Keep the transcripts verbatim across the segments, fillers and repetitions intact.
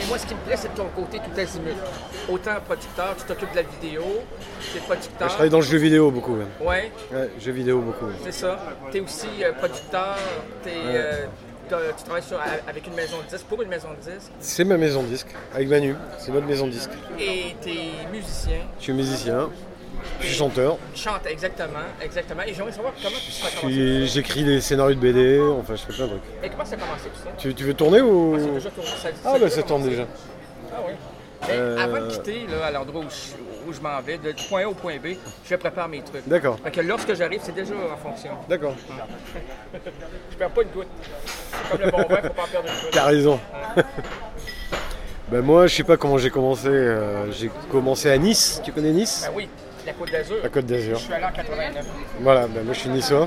moi, ce qui me plaît, c'est ton côté tout azimut. Autant producteur, tu t'occupes de la vidéo, tu es producteur. Je travaille dans le jeu vidéo beaucoup. Même. Ouais. Ouais, jeu vidéo beaucoup. Ouais. C'est ça. Tu es aussi euh, producteur, t'es, Ouais. euh, tu travailles sur, avec une maison de disques, pour une maison de disques. C'est ma maison de disque, avec Manu. C'est notre maison de disque. Et tu es musicien. Je suis musicien, je suis chanteur. Chante, exactement, exactement. Et j'aimerais savoir comment tu as Je commencé. suis- J'écris des scénarios de B D, enfin je fais plein de trucs. Et comment ça a commencé tout ça? Tu, tu veux tourner ou... C'est déjà tourné. Ça, Ah bah ça tourne déjà. Ah oui. Mais Euh, avant de quitter là, à l'endroit où je, où je m'en vais, de point A au point B, je prépare mes trucs. D'accord, Fait que lorsque j'arrive, c'est déjà en fonction. d'accord. Je perds pas une goutte. C'est comme le bon vin, faut pas en perdre une goutte. T'as raison. Ben moi je sais pas comment j'ai commencé. euh, j'ai commencé à Nice, tu connais Nice? Ben oui, la Côte d'Azur. La Côte Je d'Azur. suis allé en quatre-vingt-neuf. Voilà, ben moi je suis niçois.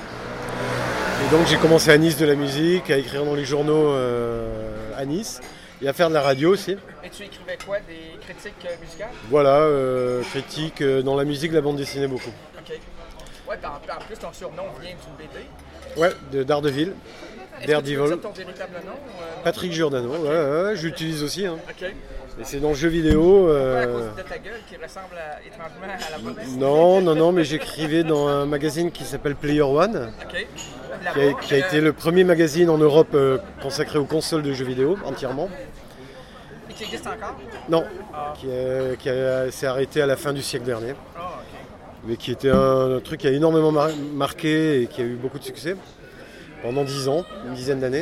Et donc j'ai commencé à Nice de la musique, à écrire dans les journaux euh, à Nice et à faire de la radio aussi. Et tu écrivais quoi? Des critiques euh, musicales? Voilà, euh, critique euh, dans la musique, la bande dessinée beaucoup. OK. Ouais, puis en, en plus, ton surnom vient d'une B D. Ouais, de Daredevil, Est-ce que tu veux Daredevil. dire ton véritable nom? ou, euh, Patrick Giordano, ouais, ouais, ouais, j'utilise aussi. Hein. OK. Et c'est dans le jeu vidéo. Pas à euh, cause de ta gueule qui ressemble à- étrangement à la bande dessinée. Non, non, non, mais j'écrivais dans un magazine qui s'appelle Player One, OK. qui a, qui a été le premier magazine en Europe euh, consacré aux consoles de jeux vidéo entièrement. Et qui existe encore? Non, qui, a- qui a- s'est arrêté à la fin du siècle dernier, Ah, OK. mais qui était un, un truc qui a énormément mar- marqué et qui a eu beaucoup de succès pendant dix ans, une dizaine d'années.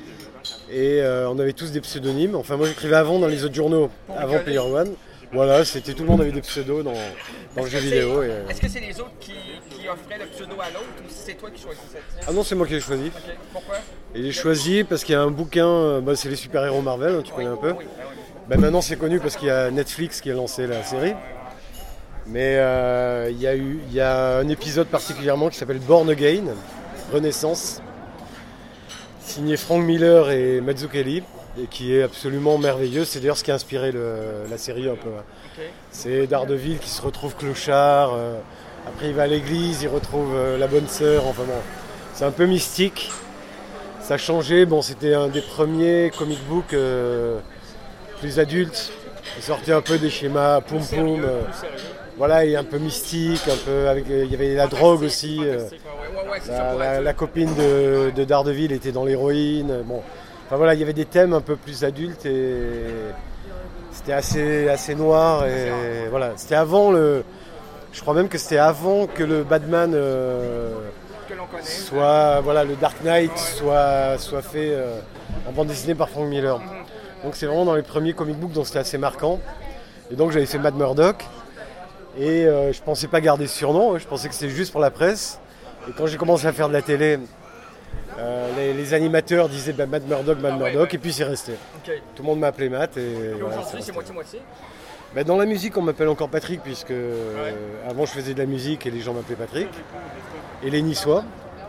Et euh, on avait tous des pseudonymes. Enfin, moi j'écrivais avant dans les autres journaux, avant Player One. Voilà, c'était tout le monde avait des pseudos dans, dans le jeu vidéo. Et, euh, Est-ce que c'est les autres qui, qui offraient le pseudo à l'autre ou c'est toi qui choisissais le tien? Ah non, c'est moi qui l'ai choisi. OK. Pourquoi? Et j'ai choisi parce qu'il y a un bouquin, euh, bah, c'est les super-héros Marvel, hein, tu connais un peu. Oui, ben oui. Bah, maintenant c'est connu parce qu'il y a Netflix qui a lancé la série. Mais euh, il y a eu, il y a un épisode particulièrement qui s'appelle Born Again, Renaissance, signé Frank Miller et Mazzucchelli, et qui est absolument merveilleux. C'est d'ailleurs ce qui a inspiré le- la série un peu. OK. C'est Daredevil qui se retrouve clochard, euh, après il va à l'église, il retrouve euh, la bonne sœur, enfin bon, c'est un peu mystique. Ça a changé, bon c'était un des premiers comic books euh, plus adultes, il sortait un peu des schémas poum poum, Sérieux, euh, plus sérieux. voilà, et un peu mystique, un peu avec, il y avait la drogue Fantastique, aussi. euh, fantastique, ouais, ouais, ouais, c'est ça la, pour la- adulte. la copine de, de Daredevil était dans l'héroïne. Bon. Enfin voilà, il y avait des thèmes un peu plus adultes et c'était assez, assez noir. Et voilà, c'était avant le. Je crois même que c'était avant que le Batman euh, Que l'on connaît. soit, voilà, le Dark Knight soit, soit fait euh, en bande dessinée par Frank Miller. Donc c'est vraiment dans les premiers comic books, donc c'était assez marquant. Et donc j'avais fait Matt Murdock. Et euh, je pensais pas garder ce surnom, je pensais que c'était juste pour la presse. Et quand j'ai commencé à faire de la télé, euh, les, les animateurs disaient bah, Matt Murdock, Matt Ah ouais, Murdock, ouais. et puis c'est resté. OK. Tout le monde m'appelait Matt. Et, Et voilà, aujourd'hui, c'est c'est resté. moitié-moitié. Bah, dans la musique, on m'appelle encore Patrick, puisque euh, avant je faisais de la musique et les gens m'appelaient Patrick. Et les Niçois.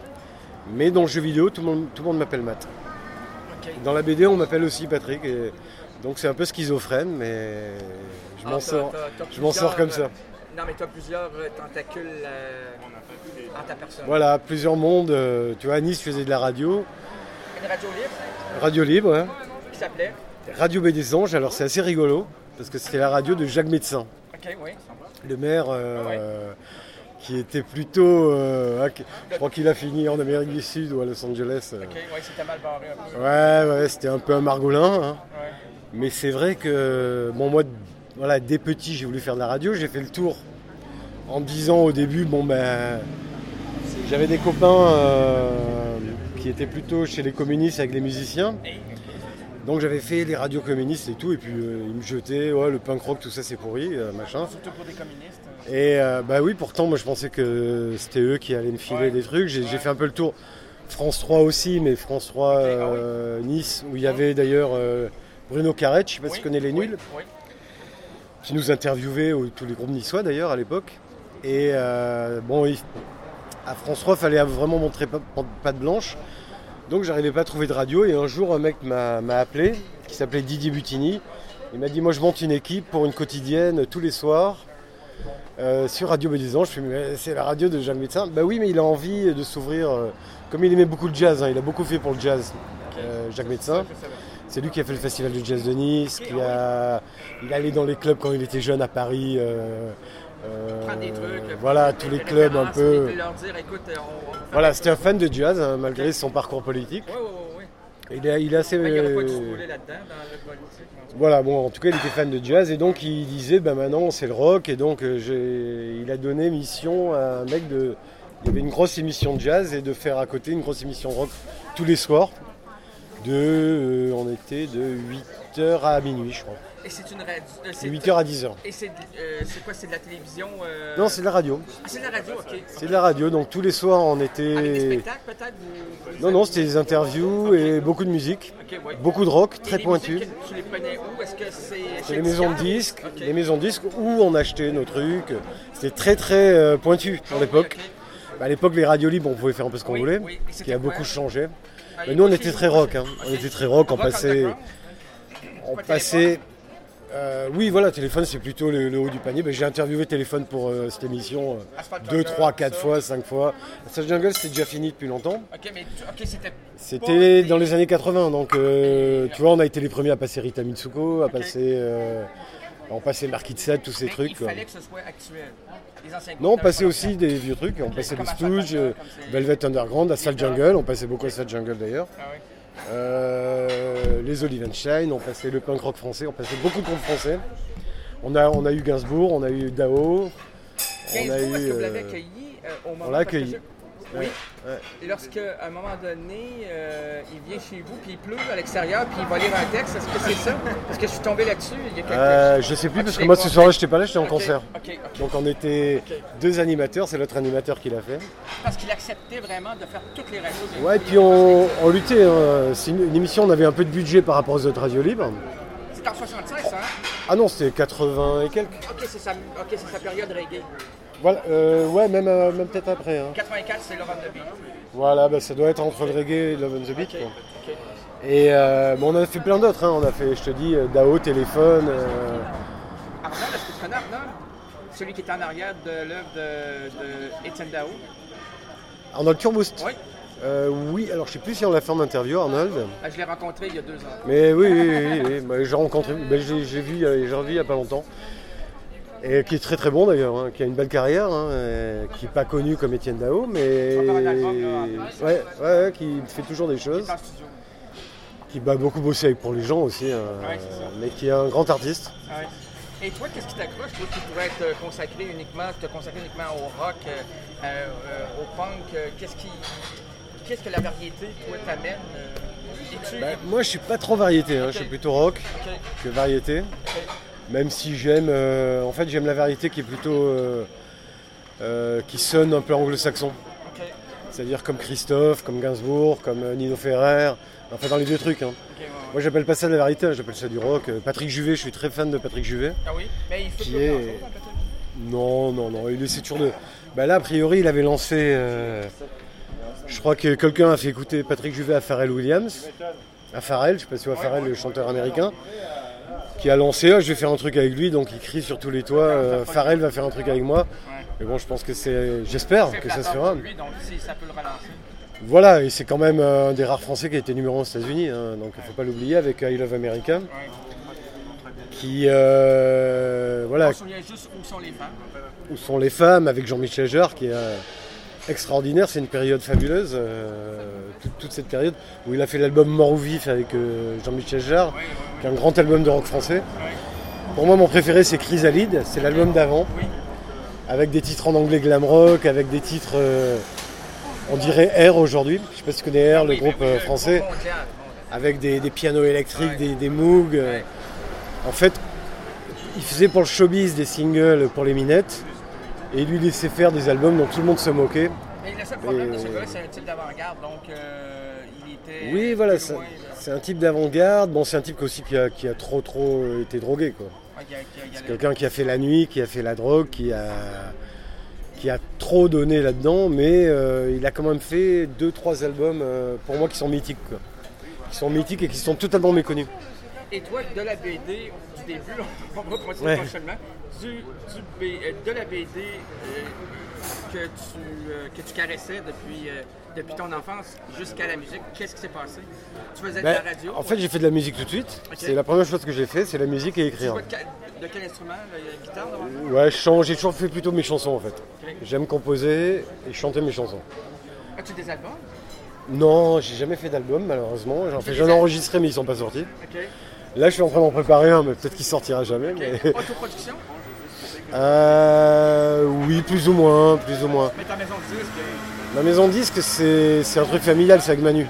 Mais dans le jeu vidéo, tout le monde, tout le monde m'appelle Matt. OK. Dans la B D, on m'appelle aussi Patrick. Et donc c'est un peu schizophrène, mais je Ah, m'en t'as- sors, t'as- t'as je m'en sors comme plusieurs, ça. euh, Non, mais tu as plusieurs euh, tentacules euh, en ta personne. Voilà, plusieurs mondes. euh, tu vois, à Nice, je faisais de la radio. Une radio libre Radio libre, ouais. qui s'appelait. Radio Baie des Anges, alors c'est assez rigolo, parce que c'était la radio de Jacques Médecin, OK, oui. le maire euh, qui était plutôt... euh, ah, qui- je crois qu'il a fini en Amérique du Sud ou à Los Angeles. euh. OK, oui, c'était mal barré un peu. Ouais, ouais, c'était un peu un margolin. Hein. Ouais. Mais c'est vrai que, bon, moi, voilà, dès petit, j'ai voulu faire de la radio, j'ai fait le tour en me disant au début, bon, ben, j'avais des copains euh, qui étaient plutôt chez les communistes avec les musiciens. Et- Donc j'avais fait les radios communistes et tout, et puis euh, ils me jetaient, ouais, le punk rock, tout ça c'est pourri, euh, machin. Surtout pour des communistes. Et euh, bah oui, pourtant, moi je pensais que c'était eux qui allaient me filer Ouais. des trucs. J'ai Ouais. j'ai fait un peu le tour. France trois aussi, mais France trois Ok, ah euh, Nice, où il y avait d'ailleurs euh, Bruno Carrette, je sais pas si Oui, tu connais Les oui, Nuls, Oui. qui nous interviewait, ou tous les groupes niçois d'ailleurs à l'époque. Et euh, bon, il- à France trois, il fallait vraiment montrer pas, pas de blanche. Donc j'arrivais pas à trouver de radio, et un jour un mec m'a m'a appelé, qui s'appelait Didier Butini. Il m'a dit, moi je monte une équipe pour une quotidienne tous les soirs euh, sur Radio Baie des Anges. Je fais, mais c'est la radio de Jacques Médecin. Bah oui, mais il a envie de s'ouvrir, euh, comme il aimait beaucoup le jazz, hein, il a beaucoup fait pour le jazz, euh, Jacques Médecin. Je savais. C'est lui qui a fait le festival de jazz de Nice, qui a, il allait dans les clubs quand il était jeune à Paris. Euh, euh, Prendre des trucs. Voilà, tous les clubs un peu. Leur dire, écoute, on, on voilà, c'était un fan de jazz, hein, malgré son parcours politique. Oui, oui, oui. Il est, il est assez. Il n'y aurait pas de spoiler là-dedans, dans le politique. Voilà, bon, en tout cas, il était fan de jazz et donc il disait, ben maintenant, c'est le rock. Et donc, euh, j'ai, il a donné mission à un mec de. Il y avait une grosse émission de jazz et de faire à côté une grosse émission de rock tous les soirs. De, euh, on était de huit heures à minuit, je crois. Et c'est une radio. Euh, c'est huit heures à dix heures. Et c'est, euh, c'est quoi? C'est de la télévision euh... Non, c'est de la radio. Ah, c'est de la radio, ok. C'est de la radio, donc tous les soirs on était. Avec des spectacles peut-être vous... Non, non, c'était des interviews okay. Et beaucoup de musique. Okay, ouais. Beaucoup de rock, très pointu. Tu les prenais où? Est-ce que c'est. C'est les maisons de disques, okay. Les maisons de disques où on achetait nos trucs. C'était très très euh, pointu pour l'époque. Okay, okay. Bah, à l'époque, les radios libres, on pouvait faire un peu ce qu'on oui, voulait, oui. Ce qui a beaucoup changé. Ah, mais nous, on était très rock. Hein. Okay. On était très rock, on rock passait. On passait. Euh, oui, voilà, Téléphone, c'est plutôt le, le haut du panier. Ben, j'ai interviewé Téléphone pour euh, cette émission deux, trois, quatre fois, cinq fois. Asphalt Jungle, c'était déjà fini depuis longtemps. Okay, mais tu, okay, c'était c'était dans les années quatre-vingts. Donc, euh, tu vois, on a été les premiers à passer Rita Mitsuko, à okay. passer. Euh, on passait Marquis de Sade, tous ces mais trucs. Il quoi. fallait que ce soit actuel. Les anciens non, on passait aussi des vieux trucs. Okay, on passait les Stooges, euh, Velvet Underground, Asphalt Jungle. On passait beaucoup Asphalt Jungle d'ailleurs. Ah, oui. Euh, les Olivenstein, on passait le punk rock français, on passait beaucoup de groupes français. On a, on a eu Gainsbourg, on a eu Dao. Gainsbourg, est-ce que vous l'avez accueilli euh, au moment On l'a accueilli. Oui. Ouais. Lorsqu'à un moment donné, euh, il vient chez vous, puis il pleut à l'extérieur, puis il va lire un texte, est-ce que c'est ça? Parce que je suis tombé là-dessus. Il y a quelques... euh, je sais plus, ah, parce que moi ce soir-là, je n'étais pas là, j'étais en okay. concert. Okay, okay. Donc on était okay. deux animateurs, c'est l'autre animateur qui l'a fait. Parce qu'il acceptait vraiment de faire toutes les radios. Ouais, et puis on, on luttait. Hein. C'est une, une émission, on avait un peu de budget par rapport aux autres radios libres. C'était en soixante-seize, ça? Hein? Ah non, c'était quatre-vingts et quelques. Ok, c'est sa, okay, c'est sa période reggae. Voilà, euh, ouais, même, euh, même peut-être après. Hein. quatre-vingt-quatre, c'est Love on the Beat. Voilà, bah, ça doit être entre le reggae et Love on the Beat. Okay. Okay. Et euh, bon, on en a fait plein d'autres. Hein. On a fait, je te dis, Dao, Téléphone. Euh... Arnold, est-ce que tu connais Arnold? Celui qui était en arrière de l'œuvre de, de Étienne Dao. Arnold Turboost? Oui. Euh, oui, alors je sais plus si on l'a fait en interview, Arnold. Ah, je l'ai rencontré il y a deux ans. Mais oui, oui, oui, oui. Bah, j'ai rencontré, bah, j'ai, j'ai vu, j'ai revu il n'y a pas longtemps. Et qui est très très bon d'ailleurs, hein, qui a une belle carrière, hein, qui n'est pas connu comme Étienne Dao, mais ouais, ouais, qui fait toujours des choses, qui va beaucoup bosser avec pour les gens aussi, hein, ouais, mais qui est un grand artiste. Ouais. Et toi, qu'est-ce qui t'accroche? Toi qui pourrais être consacré uniquement, te consacrer uniquement au rock, euh, euh, au punk, euh, qu'est-ce qui, qu'est-ce que la variété, toi, t'amène? Euh, ben, moi, je suis pas trop variété, hein, okay. Je suis plutôt rock okay. que variété. Okay. Même si j'aime, euh, en fait, j'aime la variété qui est plutôt, euh, euh, qui sonne un peu anglo-saxon. Okay. C'est-à-dire comme Christophe, comme Gainsbourg, comme Nino Ferrer, enfin dans les vieux trucs. Hein. Okay, ouais, ouais. Moi, j'appelle pas ça de la variété, hein, j'appelle ça du rock. Patrick Juvet, je suis très fan de Patrick Juvet. Ah oui, mais il fait qui plus est... grand chose, hein, non, non, non, il essaie toujours de. Bah là, a priori, il avait lancé. Euh... Je crois que quelqu'un a fait écouter Patrick Juvet à Pharrell Williams, à Pharrell, je sais pas si tu vois Pharrell, le chanteur américain. Qui a lancé, ah, je vais faire un truc avec lui, donc il crie sur tous les toits, euh, Pharrell va faire un truc avec moi. Mais bon, je pense que c'est, j'espère que ça se fera. Lui, donc, si ça peut le relancer. Voilà, et c'est quand même un des rares Français qui a été numéro un aux États-Unis, hein, donc il ne faut pas l'oublier avec I Love America. Qui, euh, voilà. On se souvient juste où sont les femmes. Où sont les femmes, avec Jean-Michel Jarre, qui est euh, extraordinaire, c'est une période fabuleuse, euh, toute, toute cette période où il a fait l'album Mort ou Vif avec euh, Jean-Michel Jarre, oui, oui, oui. qui est un grand album de rock français. Oui. Pour moi, mon préféré, c'est Chrysalide, c'est l'album d'avant, oui. avec des titres en anglais glam rock, avec des titres, euh, on dirait R aujourd'hui, je ne sais pas si tu connais R, le oui, groupe oui, oui, français, bon, bon, bon. avec des, des pianos électriques, oui. des, des Moog. Oui. Euh, en fait, il faisait pour le showbiz des singles pour les minettes. Et il lui laissait faire des albums dont tout le monde se moquait. Mais le seul problème et... de ce gars-là, c'est un type d'avant-garde, donc euh, il était... Oui, voilà, c'est, c'est un type d'avant-garde. Bon, c'est un type aussi qui a, qui a trop, trop été drogué, quoi. Ouais, qui a, qui a, c'est quelqu'un qui a fait la nuit, qui a fait la drogue, qui a, qui a trop donné là-dedans, mais euh, il a quand même fait deux, trois albums, euh, pour moi, qui sont mythiques, quoi. Qui sont mythiques et qui sont totalement méconnus. Et toi, de la B D, du début, on va continuer ouais. prochainement, du, du B, de la B D, euh, que tu, euh, que tu caressais depuis, euh, depuis ton enfance jusqu'à la musique. Qu'est-ce qui s'est passé? Tu faisais Ben, de la radio? en fait, j'ai fait de la musique tout de suite. Okay. C'est la première chose que j'ai fait, c'est la musique et Tu écrire. jouais de, de quel instrument? La guitare? Non? Ouais, je chante, j'ai toujours fait plutôt mes chansons en fait. Okay. J'aime composer et chanter mes chansons. As-tu des albums? Non, j'ai jamais fait d'album malheureusement. J'en fais, j'en ai enregistré mais ils sont pas sortis. Okay. Là, je suis en train d'en préparer un, mais peut-être qu'il sortira jamais. Okay. Mais... Autoproduction? euh, oui, plus ou moins, plus ou moins. Mais ta maison de disque? Ma maison de disque, c'est, c'est un truc familial, c'est avec Manu.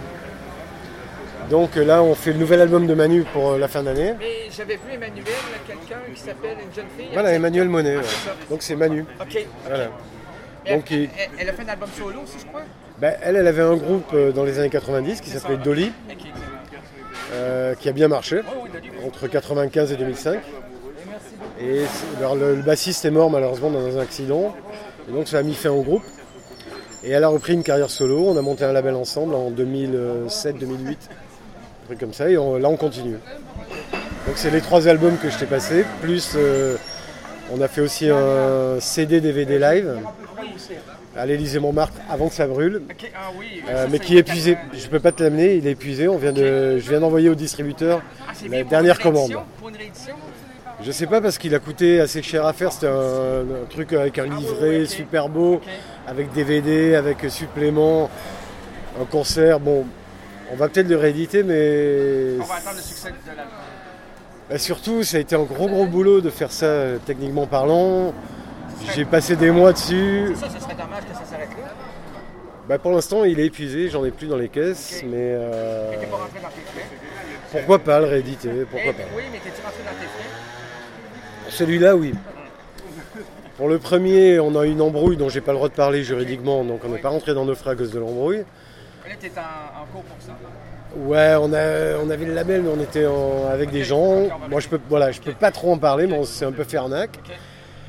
Donc là, on fait le nouvel album de Manu pour la fin d'année. Mais j'avais vu Emmanuel, quelqu'un qui s'appelle une jeune fille. Voilà, Emmanuel Monet. Ah, Ouais. c'est ça. Donc c'est Manu. Ok. okay. Voilà. Donc, elle, il... elle, elle a fait un album solo aussi, je crois? Ben, elle, elle avait un groupe dans les années quatre-vingt-dix qui s'appelait Dolly, okay. euh, qui a bien marché, oh, oui, Dolly, oui. entre quatre-vingt-quinze et deux mille cinq. Et alors, le, le bassiste est mort malheureusement dans un accident, et donc ça a mis fin au groupe. Et elle a repris une carrière solo, on a monté un label ensemble en deux mille sept deux mille huit, un truc comme ça, et on, là on continue. Donc c'est les trois albums que je t'ai passés, plus euh, on a fait aussi un C D D V D live à l'Élysée Montmartre avant que ça brûle, okay. ah, oui. euh, ça, mais qui est épuisé. Je peux pas te l'amener, il est épuisé. On vient de, je viens d'envoyer au distributeur ah, la dernière commande. Pour une réédition? Je sais pas parce qu'il a coûté assez cher à faire. C'était un, un truc avec un livret okay. super beau, okay. avec D V D, avec supplément, un concert. Bon, on va peut-être le rééditer, mais on va attendre le succès de l'album. Bah surtout, ça a été un gros gros boulot de faire ça techniquement parlant. J'ai passé des mois dessus. C'est ça, ce serait dommage que ça s'arrête là. Bah pour l'instant, il est épuisé, j'en ai plus dans les caisses, okay. mais. Euh... Et t'es pas rentré dans tes frais? Pourquoi pas le rééditer? Pourquoi eh, pas? Oui, mais t'es-tu rentré dans tes frais? Celui-là, oui. Pour le premier, on a eu une embrouille dont j'ai pas le droit de parler juridiquement, donc on n'est oui. pas rentré dans nos frais à cause de l'embrouille. Là, t'es en, en cours pour ça? Ouais, on, a, on avait le label, mais on était en, avec okay. des gens. Okay, Moi, je peux, voilà, je okay. peux pas trop en parler, okay. mais on s'est un peu fait arnaque. Okay.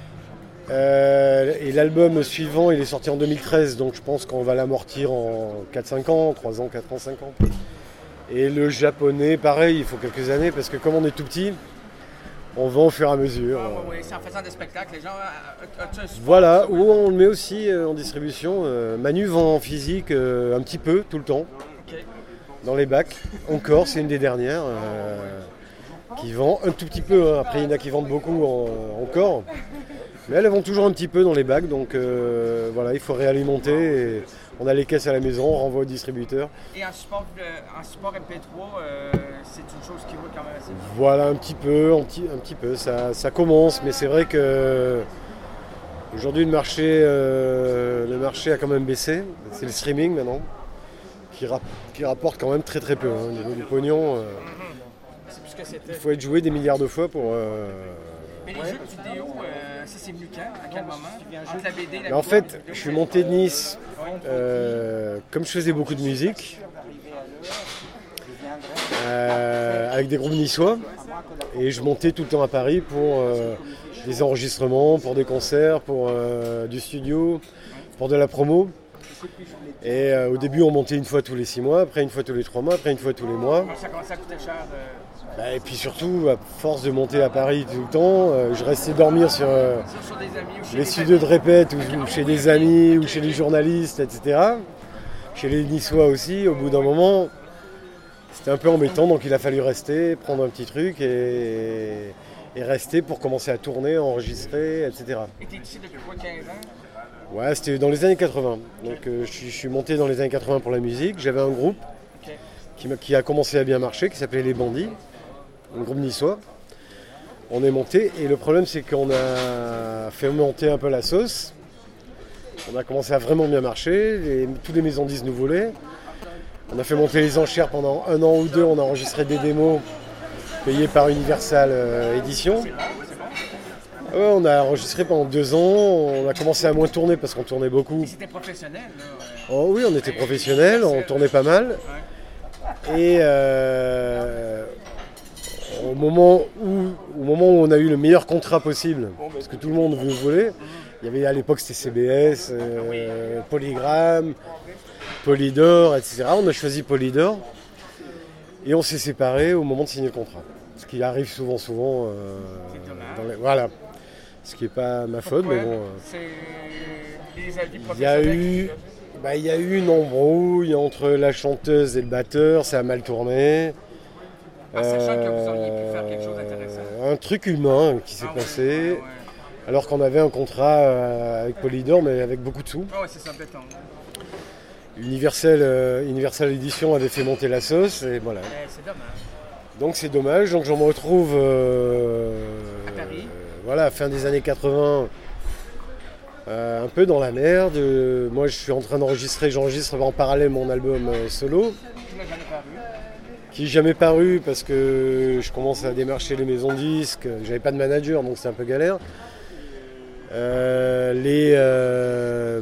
Euh, et l'album suivant, il est sorti en deux mille treize, donc je pense qu'on va l'amortir en quatre cinq ans, trois ans, quatre ans, cinq ans. Et le japonais, pareil, il faut quelques années, parce que comme on est tout petit, on vend au fur et à mesure. Ah, oui, oui, c'est en faisant des spectacles, les gens... As-tu un support? Voilà, ou on le met aussi euh, en distribution. Euh, Manu vend en physique euh, un petit peu, tout le temps, okay. dans les bacs. Encore, c'est une des dernières, euh, qui vend un tout petit peu. Hein. Après, il y en a qui vendent beaucoup en, encore. Mais elles vont toujours un petit peu dans les bacs, donc euh, voilà, il faut réalimenter. Et on a les caisses à la maison, on renvoie au distributeur. Et en support, euh, en support M P trois, euh, c'est une chose qui roule quand même assez. Voilà, un petit peu, un petit, un petit peu. Ça, ça commence, mais c'est vrai que aujourd'hui le marché, euh, le marché a quand même baissé. C'est le streaming maintenant qui, rap- qui rapporte quand même très très peu. Hein. Au niveau du pognon, euh, mm-hmm. c'est plus que c'était. Il faut être joué des milliards de fois pour. Euh, Mais les ouais. jeux vidéo, euh, ça c'est venu quand? À quel moment? Entre la B D, la Mais en fait, je suis monté de Nice, euh, comme je faisais beaucoup de musique, euh, avec des groupes niçois, et je montais tout le temps à Paris pour euh, des enregistrements, pour des concerts, pour euh, du studio, pour de la promo. Et euh, au début, on montait une fois tous les six mois, après une fois tous les trois mois, après une fois tous les mois. Ça commençait à coûter cher. Euh... Bah, et puis surtout, à force de monter à Paris tout le temps, euh, je restais dormir sur, euh, sur des amis, ou chez les studios de répète, ou, ou chez des amis, ou chez les journalistes, et cetera. Chez les Niçois aussi, au bout d'un moment, c'était un peu embêtant, donc il a fallu rester, prendre un petit truc et, et rester pour commencer à tourner, enregistrer, et cetera. Et t'es ici depuis quoi, quinze ans? Ouais, c'était dans les années quatre-vingts. Donc euh, je, je suis monté dans les années quatre-vingts pour la musique. J'avais un groupe okay. qui, qui a commencé à bien marcher, qui s'appelait Les Bandits. Un groupe niçois. On est monté et le problème c'est qu'on a fait monter un peu la sauce. On a commencé à vraiment bien marcher, les, tous les maisons disques nous voulaient. On a fait monter les enchères pendant un an ou deux, on a enregistré des démos payées par Universal euh, Édition. Ouais, on a enregistré pendant deux ans, on a commencé à moins tourner parce qu'on tournait beaucoup. C'était professionnel là, ouais. Oh oui, on était professionnels, on tournait pas mal. Et euh, Au moment, où, au moment où on a eu le meilleur contrat possible, parce que tout le monde nous voulait, il y avait à l'époque c'était C B S, euh, Polygram, Polydor, et cetera. On a choisi Polydor et on s'est séparés au moment de signer le contrat. Ce qui arrive souvent, souvent. Euh, dans les, voilà. Ce qui n'est pas ma faute, Pourquoi? mais bon. Euh... C'est des avis Il y a professionnels? eu, bah, il y a eu une embrouille entre la chanteuse et le batteur, ça a mal tourné. En sachant que vous auriez pu faire quelque chose d'intéressant. Euh, un truc humain qui s'est Ah ouais, passé, ouais, ouais. alors qu'on avait un contrat euh, avec Polydor, mais avec beaucoup de sous. Ah ouais, c'est ça, béton. Universal, euh, Universal Edition avait fait monter la sauce, et voilà. Eh, c'est dommage. Donc c'est dommage, donc je me retrouve euh, À Paris. euh, voilà, fin des années quatre-vingts, euh, un peu dans la merde. Euh, moi je suis en train d'enregistrer, j'enregistre en parallèle mon album euh, solo, Là, j'en ai pas vu. qui n'est jamais paru parce que je commence à démarcher les maisons de disques, j'avais pas de manager donc c'est un peu galère. Euh, les, euh,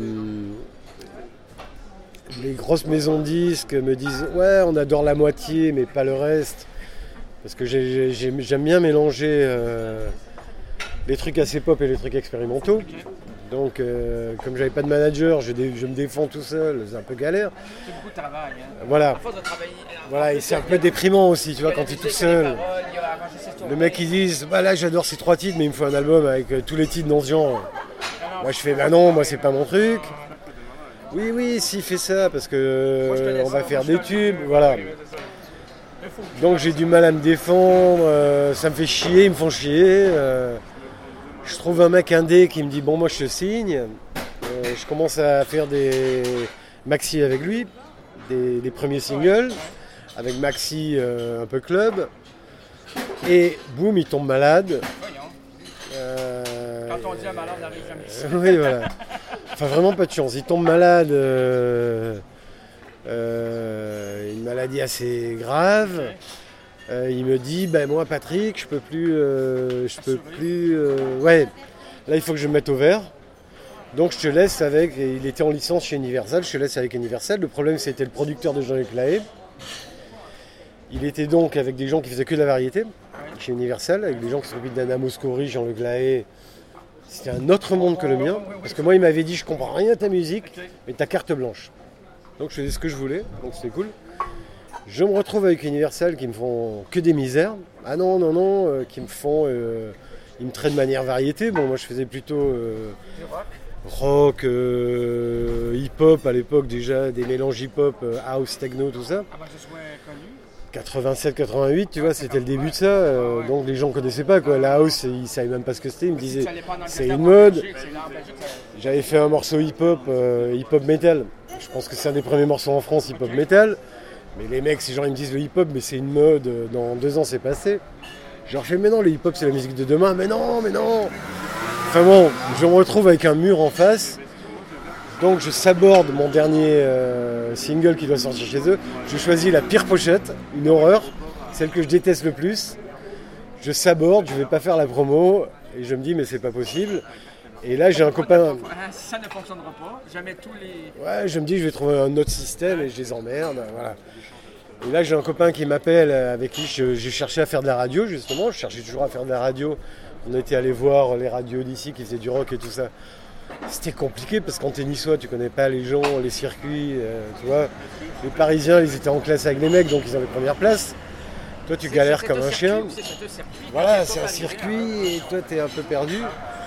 les grosses maisons de disques me disent ouais on adore la moitié mais pas le reste. Parce que j'ai, j'ai, j'aime bien mélanger euh, les trucs assez pop et les trucs expérimentaux. Okay. Donc, euh, comme j'avais pas de manager, je, dé, je me défends tout seul, c'est un peu galère. C'est beaucoup de travail. Hein. Voilà. À force de travailler. Voilà, et c'est un peu déprimant aussi, tu vois, quand tu es tout seul. Le mec, ils disent, bah là, j'adore ces trois titres, mais il me faut un album avec euh, tous les titres dans ce genre. Moi, je fais, bah non, moi, c'est pas mon truc. Oui, oui, si, fais ça, parce que euh, on va faire des tubes, voilà. Donc j'ai du mal à me défendre, euh, ça me fait chier, ils me font chier. Euh, je trouve un mec indé qui me dit bon moi je te signe. Euh, je commence à faire des maxi avec lui, des, des premiers singles, avec maxi euh, un peu club. Et boum, il tombe malade. Euh, Quand on dit un malade, on arrive jamais ici. Euh, oui voilà. Enfin vraiment pas de chance, il tombe malade. Euh, Euh, une maladie assez grave. Euh, il me dit, ben moi Patrick, je peux plus, euh, je peux plus. Euh, ouais, là il faut que je me mette au vert. Donc je te laisse avec. Et il était en licence chez Universal. Je te laisse avec Universal. Le problème c'était le producteur de Jean-Luc Lahaye. Il était donc avec des gens qui faisaient que de la variété chez Universal, avec des gens qui s'occupent d'Anna Mouskouri, Jean-Luc Lahaye. C'était un autre monde que le mien, parce que moi il m'avait dit, je comprends rien à ta musique, mais ta carte blanche. Donc je faisais ce que je voulais, donc c'était cool. Je me retrouve avec Universal qui me font que des misères. Ah non, non, non, euh, qui me font... Euh, ils me traitent de manière variété. Bon, moi je faisais plutôt euh, rock, euh, hip-hop à l'époque déjà, des mélanges hip-hop, euh, house, techno, tout ça. Avant que je sois connu. quatre-vingt-sept quatre-vingt-huit, tu vois, c'était le début de ça. Euh, donc les gens ne connaissaient pas, quoi. La house, ils ne savaient même pas ce que c'était. Ils me disaient, c'est une mode. J'avais fait un morceau hip-hop, euh, hip-hop metal. Je pense que c'est un des premiers morceaux en France, hip-hop metal. Mais les mecs, ces gens, ils me disent le hip-hop, mais c'est une mode, dans deux ans c'est passé. Je leur fais, mais non, le hip-hop c'est la musique de demain, mais non, mais non. Enfin bon, je me retrouve avec un mur en face. Donc je saborde mon dernier euh, single qui doit sortir chez eux. Je choisis la pire pochette, une horreur, celle que je déteste le plus. Je saborde, je ne vais pas faire la promo, et je me dis, mais c'est pas possible. Et là, j'ai un copain. Ça ne fonctionnera pas. Jamais tous les. Ouais, je me dis, je vais trouver un autre système et je les emmerde. Voilà. Et là, j'ai un copain qui m'appelle, avec qui je, j'ai cherché à faire de la radio, justement. Je cherchais toujours à faire de la radio. On était allé voir les radios d'ici qui faisaient du rock et tout ça. C'était compliqué parce qu'en tennissois, tu connais pas les gens, les circuits. Euh, tu vois. Les Parisiens, ils étaient en classe avec les mecs, donc ils avaient première place. Toi, tu galères comme un chien. Voilà, c'est un circuit et toi, tu es un peu perdu.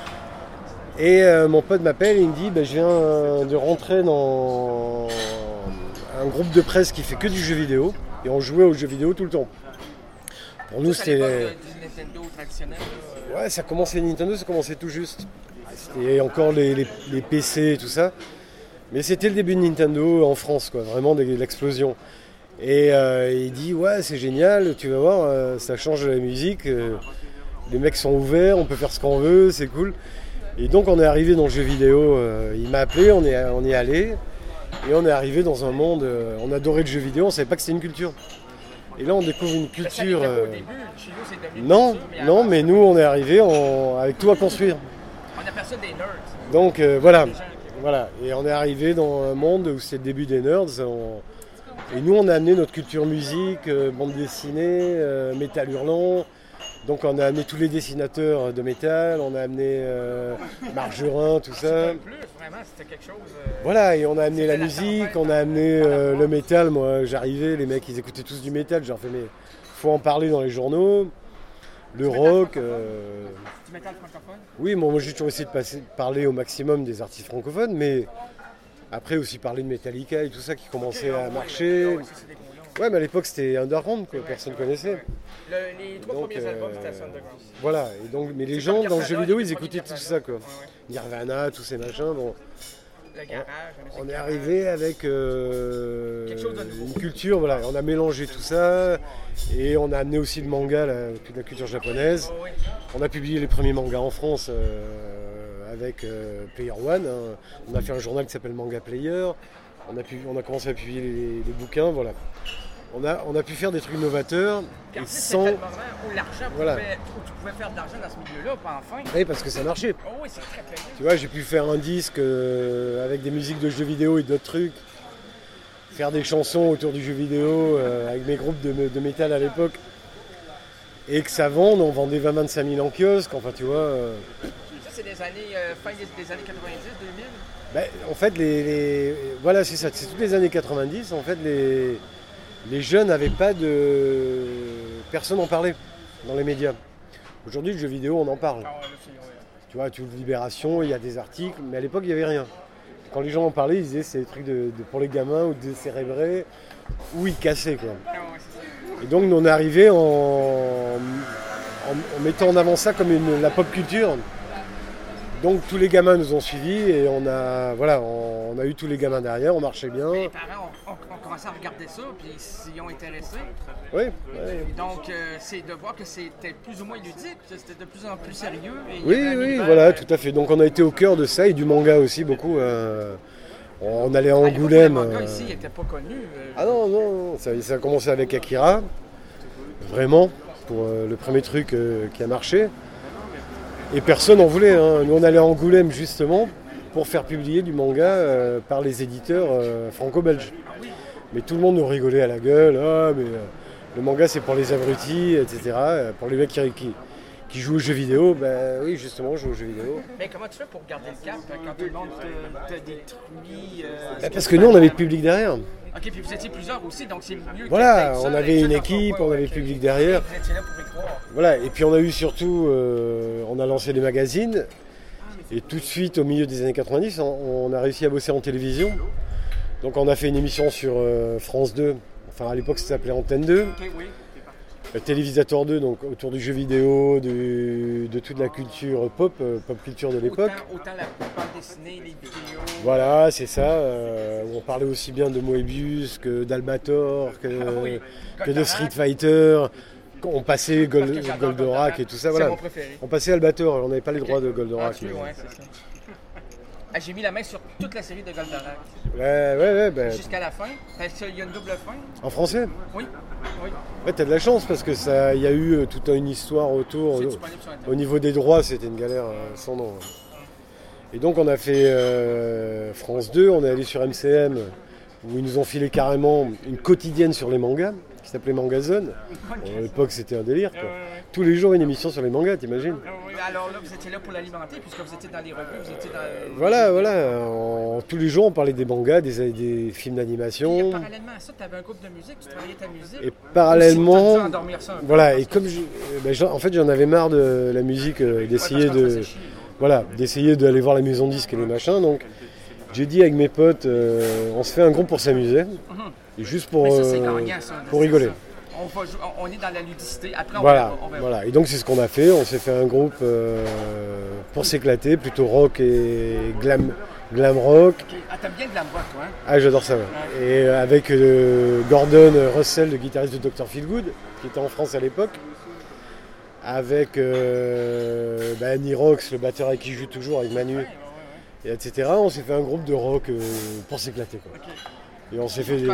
Et euh, mon pote m'appelle et il me dit bah, je viens euh, de rentrer dans un groupe de presse qui fait que du jeu vidéo et on jouait aux jeux vidéo tout le temps. Pour nous c'était. Nintendo traditionnel. Ouais, ça commençait Nintendo, ça commençait tout juste. C'était encore les, les, les P C et tout ça. Mais c'était le début de Nintendo en France, quoi, vraiment de, de l'explosion. Et euh, il dit ouais c'est génial, tu vas voir, euh, ça change la musique, euh, les mecs sont ouverts, on peut faire ce qu'on veut, c'est cool. Et donc on est arrivé dans le jeu vidéo, euh, il m'a appelé, on est, on est allé, et on est arrivé dans un monde, euh, on adorait le jeu vidéo, on ne savait pas que c'était une culture. Et là on découvre une culture... Euh, non, non, mais nous on est arrivé avec tout à construire. On appelle ça des nerds. Donc euh, voilà, voilà, et on est arrivé dans un monde où c'est le début des nerds. On, et nous on a amené notre culture musique, euh, bande dessinée, euh, métal hurlant. Donc on a amené tous les dessinateurs de métal, on a amené euh, Margerin, tout ça. Plus, vraiment, c'était quelque chose, euh, voilà, et on a amené la musique, on a amené euh, le métal. Moi j'arrivais, les mecs ils écoutaient tous du métal, j'ai fait mais faut en parler dans les journaux. le rock. Euh... Du métal francophone? Oui, bon, moi j'ai toujours essayé de passer, parler au maximum des artistes francophones, mais après aussi parler de Metallica et tout ça qui commençait okay, à ouais, marcher. Ouais, ouais, ouais, mais à l'époque c'était underground, quoi, ouais, personne ne ouais, connaissait. Ouais. Le, les trois donc, premiers euh, albums c'était assez underground. Voilà, et donc, mais les c'est gens dans le jeu vidéo ils écoutaient tout ça, quoi. Ouais, ouais. Nirvana, tous ces machins, bon. Le garage, on, on est arrivé avec euh, une culture, voilà, on a mélangé tout ça et on a amené aussi le manga, la, toute la culture japonaise. Oh, oui. On a publié les premiers mangas en France euh, avec euh, Player One. Hein. On a fait un journal qui s'appelle Manga Player. On a, pu, on a commencé à publier les, les bouquins, voilà. On a, on a pu faire des trucs novateurs. Et sans... C'est le moment où l'argent voilà. pouvait, où tu pouvais faire de l'argent dans ce milieu-là, pas enfin. Oui, parce que ça marchait. Oh oui, c'est très plaisant. Tu vois, j'ai pu faire un disque euh, avec des musiques de jeux vidéo et d'autres trucs. Faire des chansons autour du jeu vidéo euh, avec mes groupes de, de métal à l'époque. Et que ça vende, on vendait vingt à vingt-cinq mille en kiosque, enfin tu vois. Euh... Ça, c'est des années, euh, fin des, des années quatre-vingt-dix, deux mille ben, en fait, les, les... voilà, c'est ça, c'est toutes les années quatre-vingt-dix. En fait, les... Les jeunes n'avaient pas de... Personne n'en parlait dans les médias. Aujourd'hui, le jeu vidéo, on en parle. Ah ouais, c'est, ouais. Tu vois, tu ouvres Libération, il y a des articles, mais à l'époque, il n'y avait rien. Quand les gens en parlaient, ils disaient c'est des trucs de, de, pour les gamins ou décérébrés, ou ils cassaient, quoi. Ah ouais, c'est ça. Et donc, nous, on est arrivé en, en, en mettant en avant ça comme une, la pop culture. Donc tous les gamins nous ont suivis et on a, voilà, on, on a eu tous les gamins derrière, on marchait bien. Les parents ont, ont, ont commencé à regarder ça puis ils s'y ont intéressés. Oui. oui. Donc euh, c'est de voir que c'était plus ou moins ludique, c'était de plus en plus sérieux. Et oui, oui, voilà, euh... tout à fait. Donc on a été au cœur de ça et du manga aussi beaucoup. Euh, on allait à Angoulême. Ah, le manga ici n'était pas connu. Euh... Ah non, non, ça, ça a commencé avec Akira, vraiment, pour euh, le premier truc euh, qui a marché. Et personne n'en voulait. Hein. Nous, on allait à Angoulême justement pour faire publier du manga euh, par les éditeurs euh, franco-belges. Mais tout le monde nous rigolait à la gueule. Ah, mais euh, le manga, c'est pour les abrutis, et cetera. Pour les mecs qui, qui, qui jouent aux jeux vidéo, ben oui, justement, je joue aux jeux vidéo. Mais comment tu fais pour garder le cap quand tout le monde te, te détruit euh, ben Parce que nous, on avait le public derrière. Ok, puis vous étiez plusieurs aussi, donc c'est mieux. Voilà, on avait une équipe, on avait le public derrière. Vous étiez là pour y croire. Voilà, et puis on a eu surtout, euh, on a lancé des magazines, et tout de suite, au milieu des années quatre-vingt-dix, on, on a réussi à bosser en télévision. Donc on a fait une émission sur euh, France deux, enfin à l'époque ça s'appelait Antenne deux. Okay, oui. Télévisateur deux, donc autour du jeu vidéo, du, de toute la culture pop, euh, pop culture de l'époque. Autant, autant la bande dessinée, les vidéos. Voilà, c'est ça. Euh, on parlait aussi bien de Moebius que d'Albator, que, ah oui, que de Street Fighter. On passait Gold, Goldorak et tout ça. C'est voilà. mon préféré. On passait Albator, on n'avait pas les okay. droits de Goldorak. Ah, tu, mais... ouais, c'est ça. Ah, j'ai mis la main sur toute la série de Goldorak. Ouais, ouais, ouais. Ben... Jusqu'à la fin. Parce qu'il y a une double fin. En français? Oui. oui. Ouais, t'as de la chance parce que ça, il y a eu toute une histoire autour. Au, au niveau des droits, c'était une galère sans nom. Et donc on a fait euh, France deux, on est allé sur M C M où ils nous ont filé carrément une quotidienne sur les mangas qui s'appelait Mangazone. Bon, à l'époque c'était un délire quoi. Tous les jours une émission sur les mangas, t'imagines? Alors là vous étiez là pour l'alimenter puisque vous étiez dans les revues, vous étiez dans... Voilà, voilà. En, tous les jours on parlait des mangas, des, des films d'animation. Et parallèlement à ça, tu avais un groupe de musique, tu travaillais ta musique. Et parallèlement, aussi, endormir ça un peu, voilà. Et comme je, ben, en fait j'en avais marre de la musique, euh, d'essayer ouais, de, voilà, d'essayer d'aller voir les maisons de disques et les machins. Donc j'ai dit avec mes potes, euh, on se fait un groupe pour s'amuser, mm-hmm. et juste pour, ça, euh, gagnant, ça, ça, pour rigoler. Ça. On, va, on est dans la ludicité. Après, on voilà, va, on va... voilà. Et donc c'est ce qu'on a fait. On s'est fait un groupe euh, pour s'éclater, plutôt rock et glam, glam rock. Okay. Ah, t'aimes bien le glam rock, toi, hein? Ah, j'adore ça. Ouais. Ouais. Et avec euh, Gordon Russell, le guitariste de docteur Feelgood, qui était en France à l'époque. Avec euh, bah, Nirox, le batteur avec qui je joue toujours, avec Manu, ouais, ouais, ouais. Et etc. On s'est fait un groupe de rock euh, pour s'éclater. Quoi. Okay. Et on s'est fait des...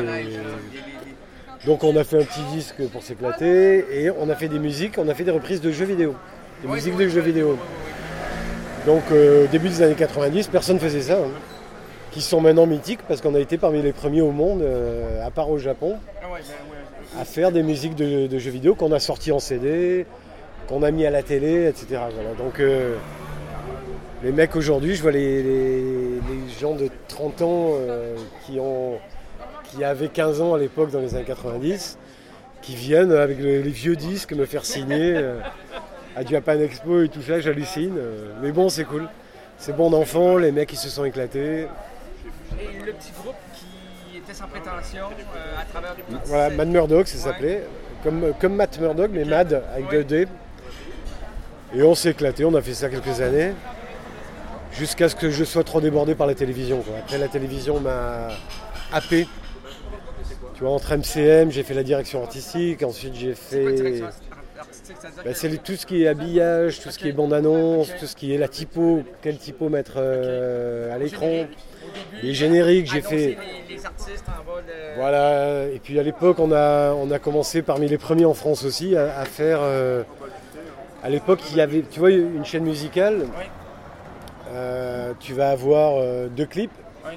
Donc on a fait un petit disque pour s'éclater et on a fait des musiques, on a fait des reprises de jeux vidéo. Des oui, musiques oui, de oui, jeux oui, vidéo. Oui, oui. Donc euh, au début des années quatre-vingt-dix, personne ne faisait ça. Hein, qui sont maintenant mythiques parce qu'on a été parmi les premiers au monde, euh, à part au Japon, ah ouais, ouais, ouais. à faire des musiques de, de jeux vidéo qu'on a sorties en C D, qu'on a mis à la télé, et cetera. Voilà. Donc euh, les mecs aujourd'hui, je vois les, les, les gens de trente ans euh, qui ont... qui avaient quinze ans à l'époque dans les années quatre-vingt-dix, qui viennent avec le, les vieux disques me faire signer. Euh, à du Japan Expo et tout ça, j'hallucine. Euh, mais bon, c'est cool. C'est bon d'enfant, les mecs ils se sont éclatés. Et le petit groupe qui était sans prétention euh, à travers des petits... Voilà, Mad Murdock, ça Ouais. s'appelait. Comme, comme Matt Murdock, mais Ok. Mad avec Ouais. deux D. Et on s'est éclaté, on a fait ça quelques années. Jusqu'à ce que je sois trop débordé par la télévision, quoi. Après, la télévision m'a happé. Tu vois, entre M C M, j'ai fait la direction artistique, ensuite j'ai C'est quoi, fait... direction artistique, c'est-à-dire Bah, que- c'est les- tout ce qui est habillage, tout ce qui est bande-annonce, Ok. tout ce qui est la typo, quel typo mettre euh, à l'écran. Générique, au début, Les génériques, j'ai annoncer fait... Les, les artistes en bas de... Voilà, et puis à l'époque, on a, on a commencé parmi les premiers en France aussi à, à faire... euh, à l'époque, il y avait, tu vois, une chaîne musicale, Oui, euh, tu vas avoir euh, deux clips, oui.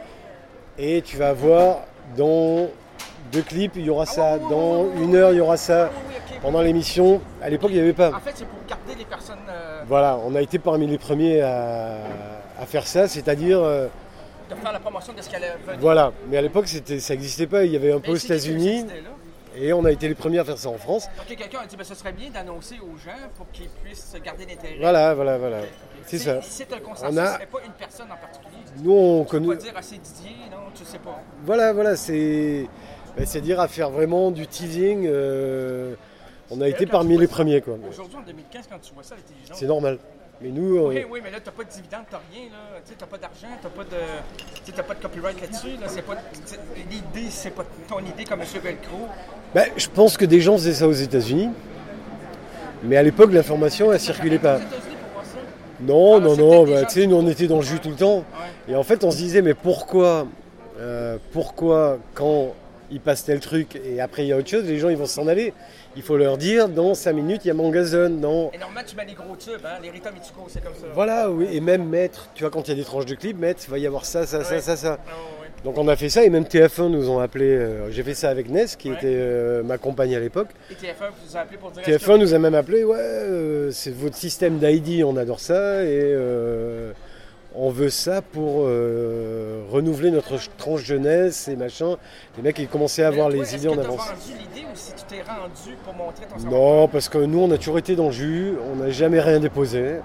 et tu vas avoir dans deux clips, il y aura ça, dans une heure, il y aura ça. Oui, oui, ok. Pendant l'émission, à l'époque, il n'y avait pas. En fait, c'est pour garder les personnes... euh, Voilà, on a été parmi les premiers à, à faire ça, c'est-à-dire... euh, de faire la promotion de ce qu'elle veut. voilà, mais à l'époque, c'était, ça n'existait pas, il y avait un peu aux États-Unis, Là. et on a été les premiers à faire ça en France. Donc quelqu'un a dit ben, ce serait bien d'annoncer aux gens pour qu'ils puissent garder l'intérêt. Voilà, voilà, voilà. C'est C'est ça. C'est un consensus, On a- ce n'est pas une personne en particulier. Nous, on Tu peux connaît... pas dire ah, c'est Didier, non, tu sais pas. Voilà, voilà, c'est... ben, c'est dire à faire vraiment du teasing. euh, On a été quand parmi tu vois les ça- premiers, quoi. Aujourd'hui, en deux mille quinze, quand tu vois ça à la télévision... C'est normal. Mais nous, on- Oui, oui, mais là, t'as pas de dividende, t'as rien, là. Tu sais, t'as pas d'argent, t'as pas de... Tu sais, t'as pas de copyright là-dessus, là. C'est pas... c'est- L'idée, c'est pas ton idée comme M. Velcro. ben, je pense que des gens faisaient ça aux États-Unis. Mais à l'époque, l'information, elle circulait pas. Aux États-Unis pour voir ça. Non, Ah, non, c'était non, des bah, gens tu sais, nous on était dans le jus tout le temps. Ouais. Et en fait, on se disait, mais pourquoi, euh, pourquoi quand il passe tel truc et après il y a autre chose, les gens ils vont s'en aller. Il faut leur dire, dans cinq minutes, il y a Mangazone. Dans... Et normalement, tu mets les gros tubes, hein. Les Rita Mitsuko, c'est comme ça. Voilà, oui, et même mettre, tu vois, quand il y a des tranches de clips, mettre, il va y avoir ça, ça, ça, Ouais. ça, ça. Ah, ouais, ouais. Donc on a fait ça et même T F un nous ont appelé. euh, J'ai fait ça avec Ness, qui Ouais. était euh, ma compagne à l'époque. Et T F un vous a appelé pour dire... T F un nous a même appelé, ouais, euh, c'est votre système d'I D, on adore ça et euh, on veut ça pour euh, renouveler notre tranche jeunesse et machin. Les mecs ils commençaient à avoir Mais toi, les idées en Est-ce que avance. tu as vendu l'idée ou si tu t'es rendu pour montrer ton savoir? Non, parce que nous on a toujours été dans le jus, on n'a jamais rien déposé.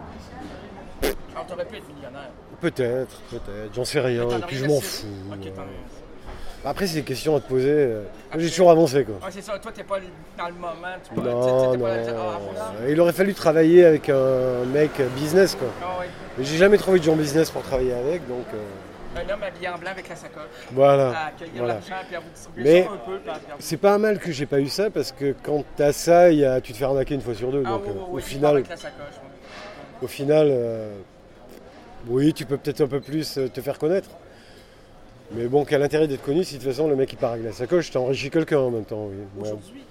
Alors, t'aurais pu être millionnaire. Peut-être, peut-être, j'en sais rien, Mais t'en et as puis rien je m'en laissé. fous. Ok, t'en as- Après c'est des questions à te poser. euh, Moi, j'ai toujours avancé quoi. Ouais, c'est ça. Toi, t'es pas dans le moment. Tu peux, Non, t'es- non. t'es pas là à dire, ah, voilà. Il aurait fallu travailler avec un mec business quoi. Ah, ouais. Mais j'ai jamais trouvé de gens business pour travailler avec, donc euh, Un homme habillé en blanc avec la sacoche, voilà. à accueillir voilà. l'argent, puis à vous distribuer Mais- ça un peu. Puis à regarder. C'est pas un mal que j'ai pas eu ça parce que quand t'as ça, il y a, tu te fais arnaquer une fois sur deux. Ah, donc oui, euh, oui, au oui, final, avec la sacoche. Ouais. au final, euh, oui, tu peux peut-être un peu plus euh, te faire connaître. Mais bon, quel intérêt d'être connu si de toute façon le mec il part avec la sacoche, t'as enrichi quelqu'un en même temps. Oui. Bon. Aujourd'hui,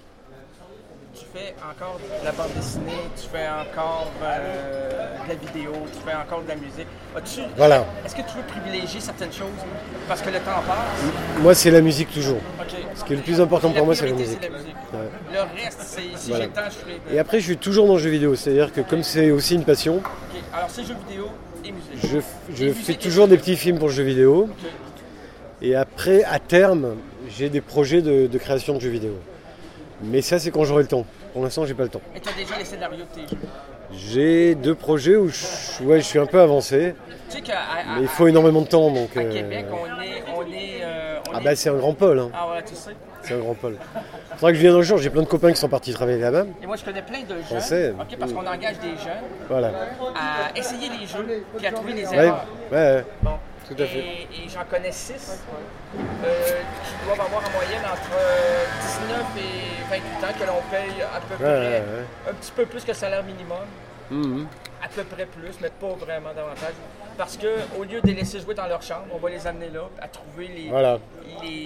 tu fais encore de la bande dessinée, tu fais encore euh, de la vidéo, tu fais encore de la musique. As-tu, Voilà. Est-ce que tu veux privilégier certaines choses parce que le temps passe? Moi, c'est la musique toujours. Ok. Ce qui est le plus important pour moi, c'est la priorité, musique. c'est la musique. Ouais. Le reste, c'est si Voilà. j'ai le temps, je ferai. de- Et après, je suis toujours dans le jeu vidéo, c'est-à-dire que comme c'est aussi une passion, Ok. Alors, c'est jeux vidéo et musique. je, je Et fais musique et toujours des musique. petits films pour le jeu vidéo. Ok. Et après, à terme, j'ai des projets de, de création de jeux vidéo. Mais ça, c'est quand j'aurai le temps. Pour l'instant, j'ai pas le temps. Et tu as déjà les scénarios de tes jeux. J'ai deux projets où je, ouais, je suis un peu avancé, Tu sais qu'à à- mais il à- faut énormément de temps. Donc, à euh, Québec, on est. On est, euh, on ah est- bah c'est un grand pôle, hein. Ah, voilà, tu sais. C'est un grand pôle. C'est vrai que je viens d'un jour, j'ai plein de copains qui sont partis travailler là-bas. Et moi, je connais plein de jeunes. Français. Ok, parce qu'on engage des jeunes Voilà. à essayer les jeux puis à trouver les Ouais, erreurs. ouais, ouais. Bon. Tout à fait. Et, et j'en connais six euh, qui doivent avoir en moyenne entre euh, dix-neuf et vingt-huit ans que l'on paye à peu Ouais, près ouais, ouais. un petit peu plus que le salaire minimum. Mhm. À peu près plus, mais pas vraiment davantage. Parce qu'au lieu de les laisser jouer dans leur chambre, on va les amener là à trouver les. Voilà. les,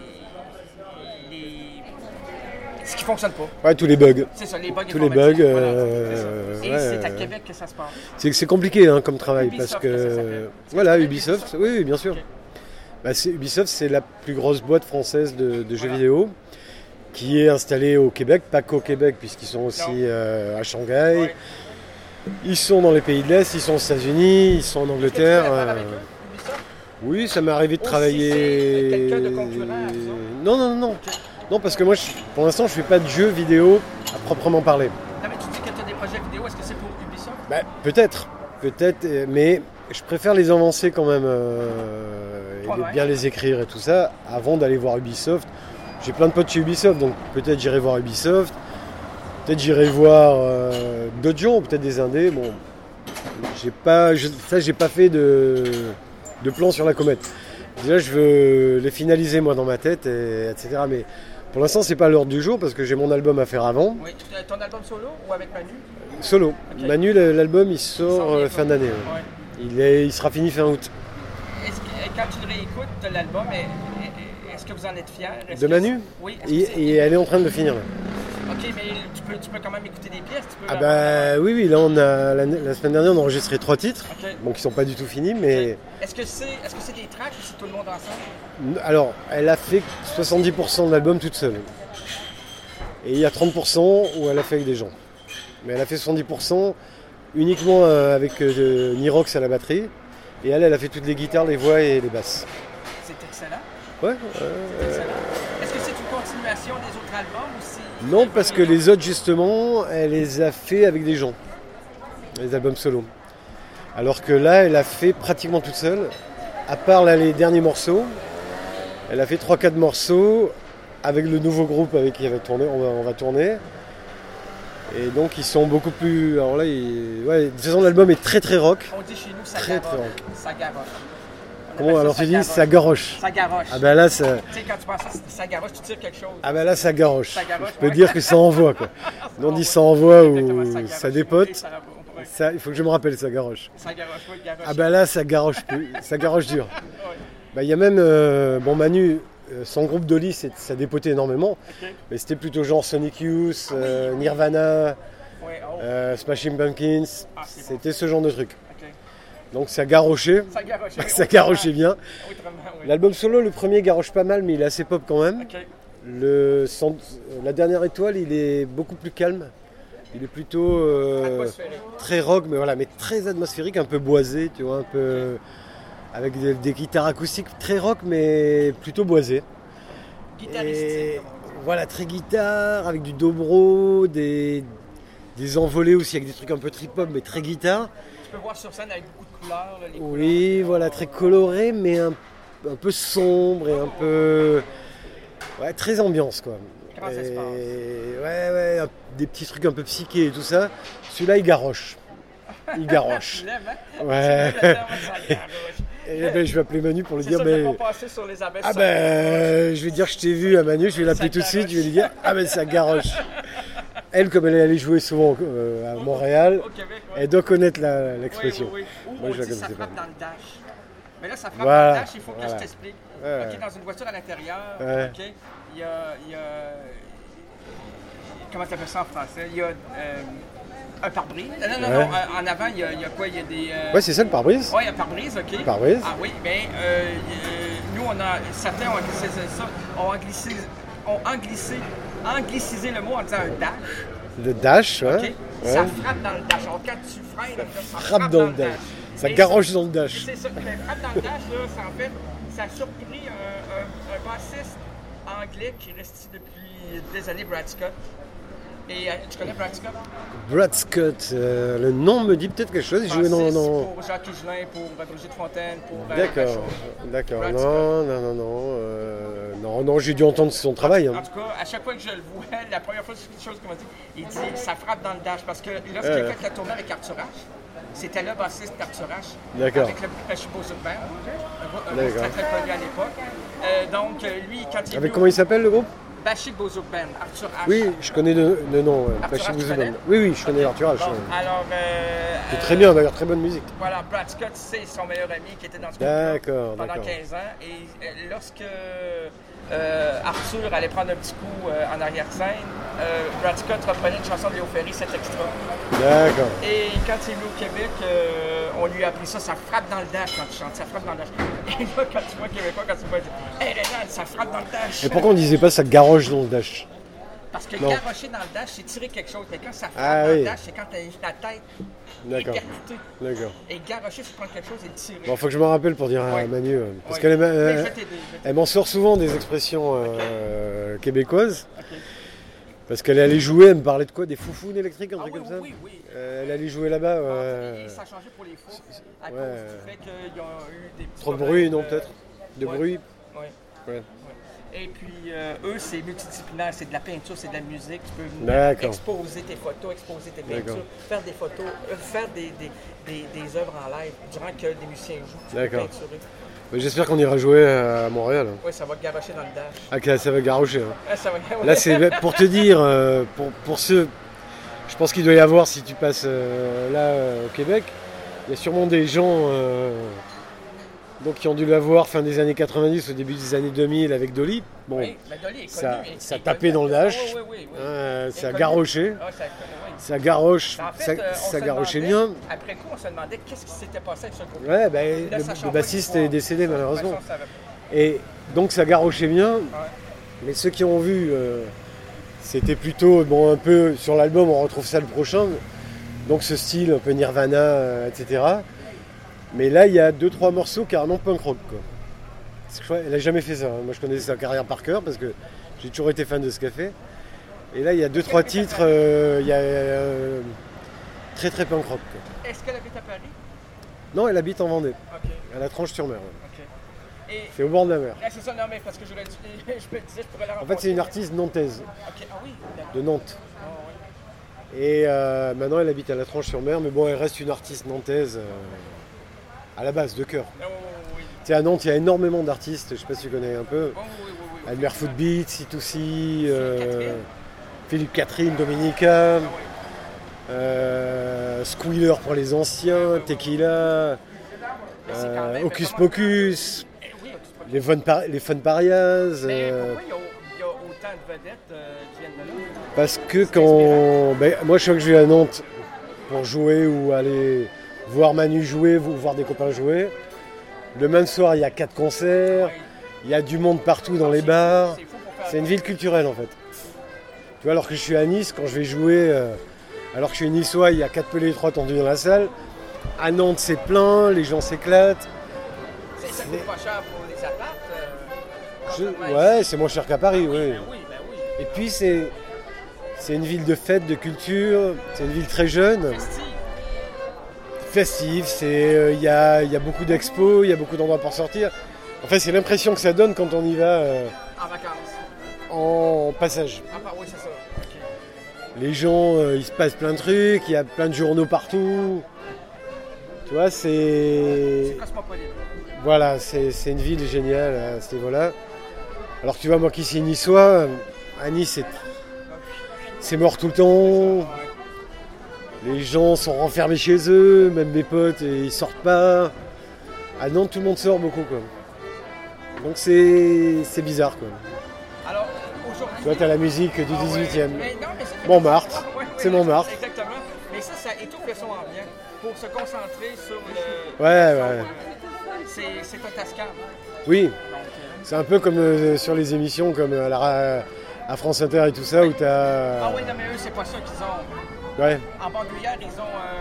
les ce qui fonctionne pas. Ouais, tous les bugs. C'est ça, les bugs Tous les informatiques, bugs, voilà, euh, c'est ça. Et ouais, c'est à euh, Québec que ça se passe. C'est c'est compliqué hein, comme travail Ubisoft, parce ça que s'appelle. voilà Ça Ubisoft, s'appelle oui, oui bien sûr. Ok. Bah, c'est- Ubisoft c'est la plus grosse boîte française de, de jeux Voilà. vidéo qui est installée au Québec, pas qu'au Québec puisqu'ils sont aussi Non. euh, à Shanghai. Ouais. Ils sont dans les pays de l'Est, ils sont aux États-Unis, ils sont en Est-ce que tu Angleterre. fais affaire euh, avec eux, Ubisoft? Oui, ça m'est arrivé de Aussi, travailler. c'est quelqu'un de concurrent à vous autres? Non, non, non, non. Non, parce que moi, je- pour l'instant, je fais pas de jeux vidéo à proprement parler. Non, mais tu dis que tu as des projets vidéo. Est-ce pour Ubisoft? Bah, peut-être, peut-être, euh, mais je préfère les avancer quand même, euh, et Ouais, les- ouais. bien les écrire et tout ça, avant d'aller voir Ubisoft. J'ai plein de potes chez Ubisoft, donc peut-être j'irai voir Ubisoft, peut-être j'irai voir euh, d'autres gens, peut-être des indés. Bon, j'ai pas, je- ça j'ai pas fait de, de plan sur la comète. Déjà, je veux les finaliser moi dans ma tête, et, etc. Mais pour l'instant, c'est pas l'ordre du jour parce que j'ai mon album à faire avant. Oui, tu- ton album solo ou avec Manu? Solo. Ok. Manu, le- l'album, il Sans sort rien, euh, fin quoi. d'année. ouais. Ouais. Il, est, il sera fini fin août. Est-ce que, quand tu le réécoutes de l'album, est- est-ce que vous en êtes fiers? Est-ce De que Manu? c'est- Oui. est-ce que Et, c'est- et elle est en train de le finir là. Ok, mais tu peux, tu peux quand même écouter des pièces. Tu peux Ah bah oui, oui, là on a la, la semaine dernière on a enregistré trois titres, Ok. bon qui sont pas du tout finis, mais Est-ce que c'est est-ce que c'est des tracks ou c'est tout le monde ensemble? alors elle a fait soixante-dix pour cent de l'album toute seule. Et il y a trente pour cent où elle a fait avec des gens. Mais elle a fait soixante-dix pour cent uniquement euh, avec euh, Nirox à la batterie. Et elle, elle a fait toutes les guitares, les voix et les basses. C'est excellent. Ouais. C'est euh, excellent. Est-ce que c'est une continuation des autres albums ou c'est... Non, parce que les autres, justement, elle les a fait avec des gens, les albums solo. Alors que là, elle a fait pratiquement toute seule, à part là, les derniers morceaux. Elle a fait trois quatre morceaux avec le nouveau groupe avec qui elle va tourner, on va, on va tourner. Et donc, ils sont beaucoup plus. Alors là, il... ouais, de toute façon, l'album est très très rock. On dit chez nous, ça Très, garoche. très rock. Ça garoche. On Comment appelle alors ça, tu dis garoche. ça garoche. Ça garoche. Ah ben là, ça, Tu sais, quand tu penses ça, ça garoche, tu tires quelque chose. ah ben là, ça garoche. Ça garoche, Je peux ouais. dire que ça envoie quoi. Nous, on dit ça envoie Exactement, ou garoche. ça dépote. Oui, ça garoche, ouais. Ça, il faut que je me rappelle ça garoche. Ça garoche, oui, garoche. Ah bah là, ça garoche plus, ça garoche dur. Ouais. Bah il y a même, euh, bon Manu, euh, son groupe d'Oli, c'est- ça dépotait énormément, Ok. mais c'était plutôt genre Sonic Youth, euh, Nirvana, Ouais, oh, euh, Smashing Pumpkins, Ah, c'est bon. c'était ce genre de truc. ok. Donc ça garochait, Ça garoche. oui, ça autrement. garochait bien. Autrement, oui. L'album solo, le premier garoche pas mal, mais il est assez pop quand même. Ok. Le, son- la dernière étoile, il est beaucoup plus calme. Il est plutôt euh, Atmosphérique. très rock, mais voilà, mais très atmosphérique, un peu boisé, tu vois, un peu avec des, des guitares acoustiques très rock, mais plutôt boisé. Guitaristique. Et voilà, très guitare, avec du dobro, des, des envolées aussi, avec des trucs un peu trip-hop, mais très guitare. Tu peux voir sur scène avec beaucoup de couleurs. là, les Oui, couleurs. voilà, très coloré, mais un, un peu sombre et un peu. Ouais, très ambiance, quoi. Comment ça se Et- passe? Ouais, ouais, un- des petits trucs un peu psychés et tout ça. Celui-là, il garoche. Il garoche. Tu lèves, hein? Ouais. Tu lèves, hein, ça garoche. Et ben, je vais appeler Manu pour lui C'est dire, ça que mais. faut passer sur les abeilles. Ah ça ben, je vais dire, je t'ai vu à Manu, je vais l'appeler Ça tout de suite, garoche. je vais lui dire, ah ben ça garoche. Elle, comme elle est allée jouer souvent euh, à Montréal, Au Québec, ouais. elle doit connaître la- Oui, l'expression. oui, oui. Ou Moi, on je la dit ça connaissais frappe pas. dans le dash. Mais là, ça frappe Voilà, dans le dash, il faut que voilà. je t'explique. Ouais. OK, dans une voiture à l'intérieur, Ouais. OK, il y a, il y a... Comment tu appelles ça en français? Il y a euh, un pare-brise. Non, non, non, Ouais. non, en en avant, il y a, il y a quoi? Il y a des... euh, Ouais, c'est ça le pare-brise. Ouais, il y a un pare-brise, OK. Pare-brise. Ah oui, bien, euh, euh, nous, on a... Certains ont anglicisé ça, ont anglicisé, ont anglicisé, anglicisé le mot en disant un dash, Le dash, ouais. OK? ouais. Ça frappe dans le dash. Alors, quand tu freines, là, ça Frappe dans le dash. Ça Et garoche dans le dash. C'est ça. Mais frappe dans le dash, là, ça, en fait, ça a surpris un, un, un bassiste anglais qui reste ici depuis des années, Brad Scott. Et euh, tu connais Brad Scott? Brad Scott, euh, le nom me dit peut-être quelque chose. Il jouait dans. Bassiste dans... pour Jacques Higelin, pour euh, Brigitte Fontaine, pour... euh, D'accord, Bachot. d'accord. Brad Non, Scott. non, non, non. euh, Non, non, j'ai dû entendre son travail. En hein. tout cas, à chaque fois que je le vois, la première fois, c'est quelque chose qu'il m'a dit, il dit ça frappe dans le dash. Parce que lorsqu'il a Ouais. fait la tournée avec Arthur H, c'était le bassiste d'Arthur H. D'accord. Avec le Bachot Band, un groupe un groupe D'accord. très très connu à l'époque. Euh, donc, euh, lui, quand il est Avec venu comment il s'appelle le groupe? Bashik Bozouk Band, Arthur H. Oui, je connais le, le nom. ouais. Arthur Bashik H, tu Bouzou connais? Band. Oui, oui, je connais Arthur H. Bon, ouais. alors, euh, C'est euh, très bien d'ailleurs, très bonne musique. Voilà, Brad Scott, c'est son meilleur ami qui était dans ce D'accord, groupe pendant d'accord. quinze ans. Et euh, lorsque euh, Arthur allait prendre un petit coup euh, en arrière-scène, euh, Brad Scott reprenait une chanson de Léo Ferry, cet extra. D'accord. Et quand il est venu au Québec, euh, on lui a appris ça, ça frappe dans le dash quand tu chantes, ça frappe dans le dash. Et là, quand tu vois Québécois, quand tu vois, tu dis, hey Rénal, ça frappe dans le dash. Et pourquoi on disait pas ça garoche dans le dash? Parce que Non. garocher dans le dash, c'est tirer quelque chose. Mais quand ça frappe Ah dans oui. le dash, c'est quand tu as ta tête D'accord. écartée. D'accord. Et garocher, c'est prendre quelque chose et le tirer. Bon, faut que je me rappelle pour dire à Ouais. Manu. euh, Parce Ouais. qu'elle est- Mais euh, je vais t'aider, je vais t'aider. elle m'en sort souvent des expressions euh, québécoises. Ok. Parce qu'elle allait jouer, elle me parlait de quoi? Des foufounes électriques, un Ah truc oui, comme ça oui, oui. Euh, Elle allait jouer là-bas. Ah, euh, Et ça a changé pour les fous à ouais. cause du fait qu'ils ont eu des petits Trop de problèmes, bruit, non, euh, peut-être De ouais. bruit Ouais. Ouais. Et puis, euh, eux, c'est multidisciplinaire, c'est de la peinture, c'est de la musique. Tu peux venir D'accord. exposer tes photos, exposer tes D'accord. peintures, faire des photos, euh, faire des, des, des, des œuvres en live durant que des musiciens jouent. Tu peux D'accord. peinturer. Mais j'espère qu'on ira jouer à Montréal. Oui, ça va te garocher dans le dash. Ah, que ça va garrocher. hein. Ah, ça va... Là, c'est pour te dire, euh, pour, pour ceux. Je pense qu'il doit y avoir, si tu passes euh, là euh, au Québec, il y a sûrement des gens euh, donc, qui ont dû la voir fin des années quatre-vingt-dix, au début des années deux mille avec Dolly. Bon, Oui, mais Dolly est ça, connu, ça est tapait connu. dans le dash, Oui, oui, oui, oui. euh, Est ça connu. garrochait, Ah, ça, oui. ça garoche, En fait, ça, euh, on ça se garochait demandait- bien. Après coup, on se demandait qu'est-ce qui s'était passé avec ce groupe. Ouais, ben, Là, le, sachant le pas bassiste l'histoire. est décédé malheureusement. Ça, on savait pas. Et donc ça garochait bien, Ouais. mais ceux qui ont vu, euh, c'était plutôt, bon, un peu, sur l'album on retrouve ça le prochain, donc ce style un peu Nirvana, euh, et cetera. Mais là il y a deux trois morceaux carrément punk rock, quoi. Parce que je crois- elle a jamais fait ça, hein. Moi je connais sa carrière par cœur parce que j'ai toujours été fan de ce qu'elle fait. Et là il y a deux trois titres, euh, il y a euh, très très punk rock, quoi. Est-ce qu'elle habite à Paris? Non, elle habite en Vendée, OK. à la Tranche-sur-Mer. ouais. OK. Et... C'est au bord de la mer. Ah, c'est ça, non, mais parce que j'aurais dit... je me disais, je pourrais la En rencontrer. fait c'est une artiste nantaise, OK. Ah oui? D'accord. de Nantes. Ah, oui. Et euh, maintenant elle habite à la Tranche-sur-Mer, mais bon elle reste une artiste nantaise euh, à la base, de cœur. Ah, oui, oui, oui. Tu sais, à Nantes il y a énormément d'artistes, je sais pas si tu connais un peu. Oui, oui, oui, oui, oui. Elmer Footbeat, C deux C, euh, Catherine. Philippe Catherine, Dominica, Ah, oui. euh, Squealer pour les anciens, Tequila, Mais c'est quand euh, même- Hocus comment- Pocus, Eh oui, Hocus Pocus. les Fun, Par- les Fun Parias. Mais euh, pourquoi il y, a, il y a autant de vedettes euh, qui viennent de là? Parce que quand. Ben, moi, chaque fois que je vais à Nantes pour jouer ou aller voir Manu jouer ou voir des copains jouer, le même soir, il y a quatre concerts, Oui. il y a du monde partout dans les C'est fou, bars. c'est fou pour faire- C'est une ville culturelle en fait. Tu vois, alors que je suis à Nice, quand je vais jouer, euh, alors que je suis niçois, il y a quatre pelés et trois tendus dans la salle. À Nantes, c'est plein, les gens s'éclatent. C'est- Ça coûte pas cher pour les apparts. euh, Je- contrairement à Ouais, ici. c'est moins cher qu'à Paris, oui. Ben oui, ben oui. Et puis, c'est. C'est une ville de fête, de culture, c'est une ville très jeune. Festive. Festive, c'est, euh, il y, a, il y a beaucoup d'expos, il y a beaucoup d'endroits pour sortir. En fait, c'est l'impression que ça donne quand on y va euh, En vacances. en passage. Ah, bah oui, c'est ça. OK. Les gens, euh, il se passe plein de trucs, il y a plein de journaux partout. Tu vois, c'est... C'est cosmopolite. Voilà, c'est, c'est une ville géniale à ce niveau-là. Alors que tu vois, moi qui suis niçois, à Nice, c'est, c'est mort tout le temps. Les gens sont renfermés chez eux, même mes potes, et ils sortent pas. À Nantes, tout le monde sort beaucoup, quoi. Donc c'est, c'est bizarre, quoi. Alors, aujourd'hui... Tu vois, t'as la musique du Ah ouais. dix-huitième. Mais non, mais c'est- Montmartre. Ah ouais, ouais, C'est Montmartre. Exactement. Mais ça, ça étouffe le son ambiant pour se concentrer sur le... Ouais, le son, ouais. euh, C'est, c'est un tascam. Oui, Donc, euh, c'est un peu comme euh, sur les émissions, comme à, la, ra- à France Inter et tout ça, où t'as... Ah oui, non, mais eux, c'est pas ça qu'ils ont. Ouais. En bandoulière, ils ont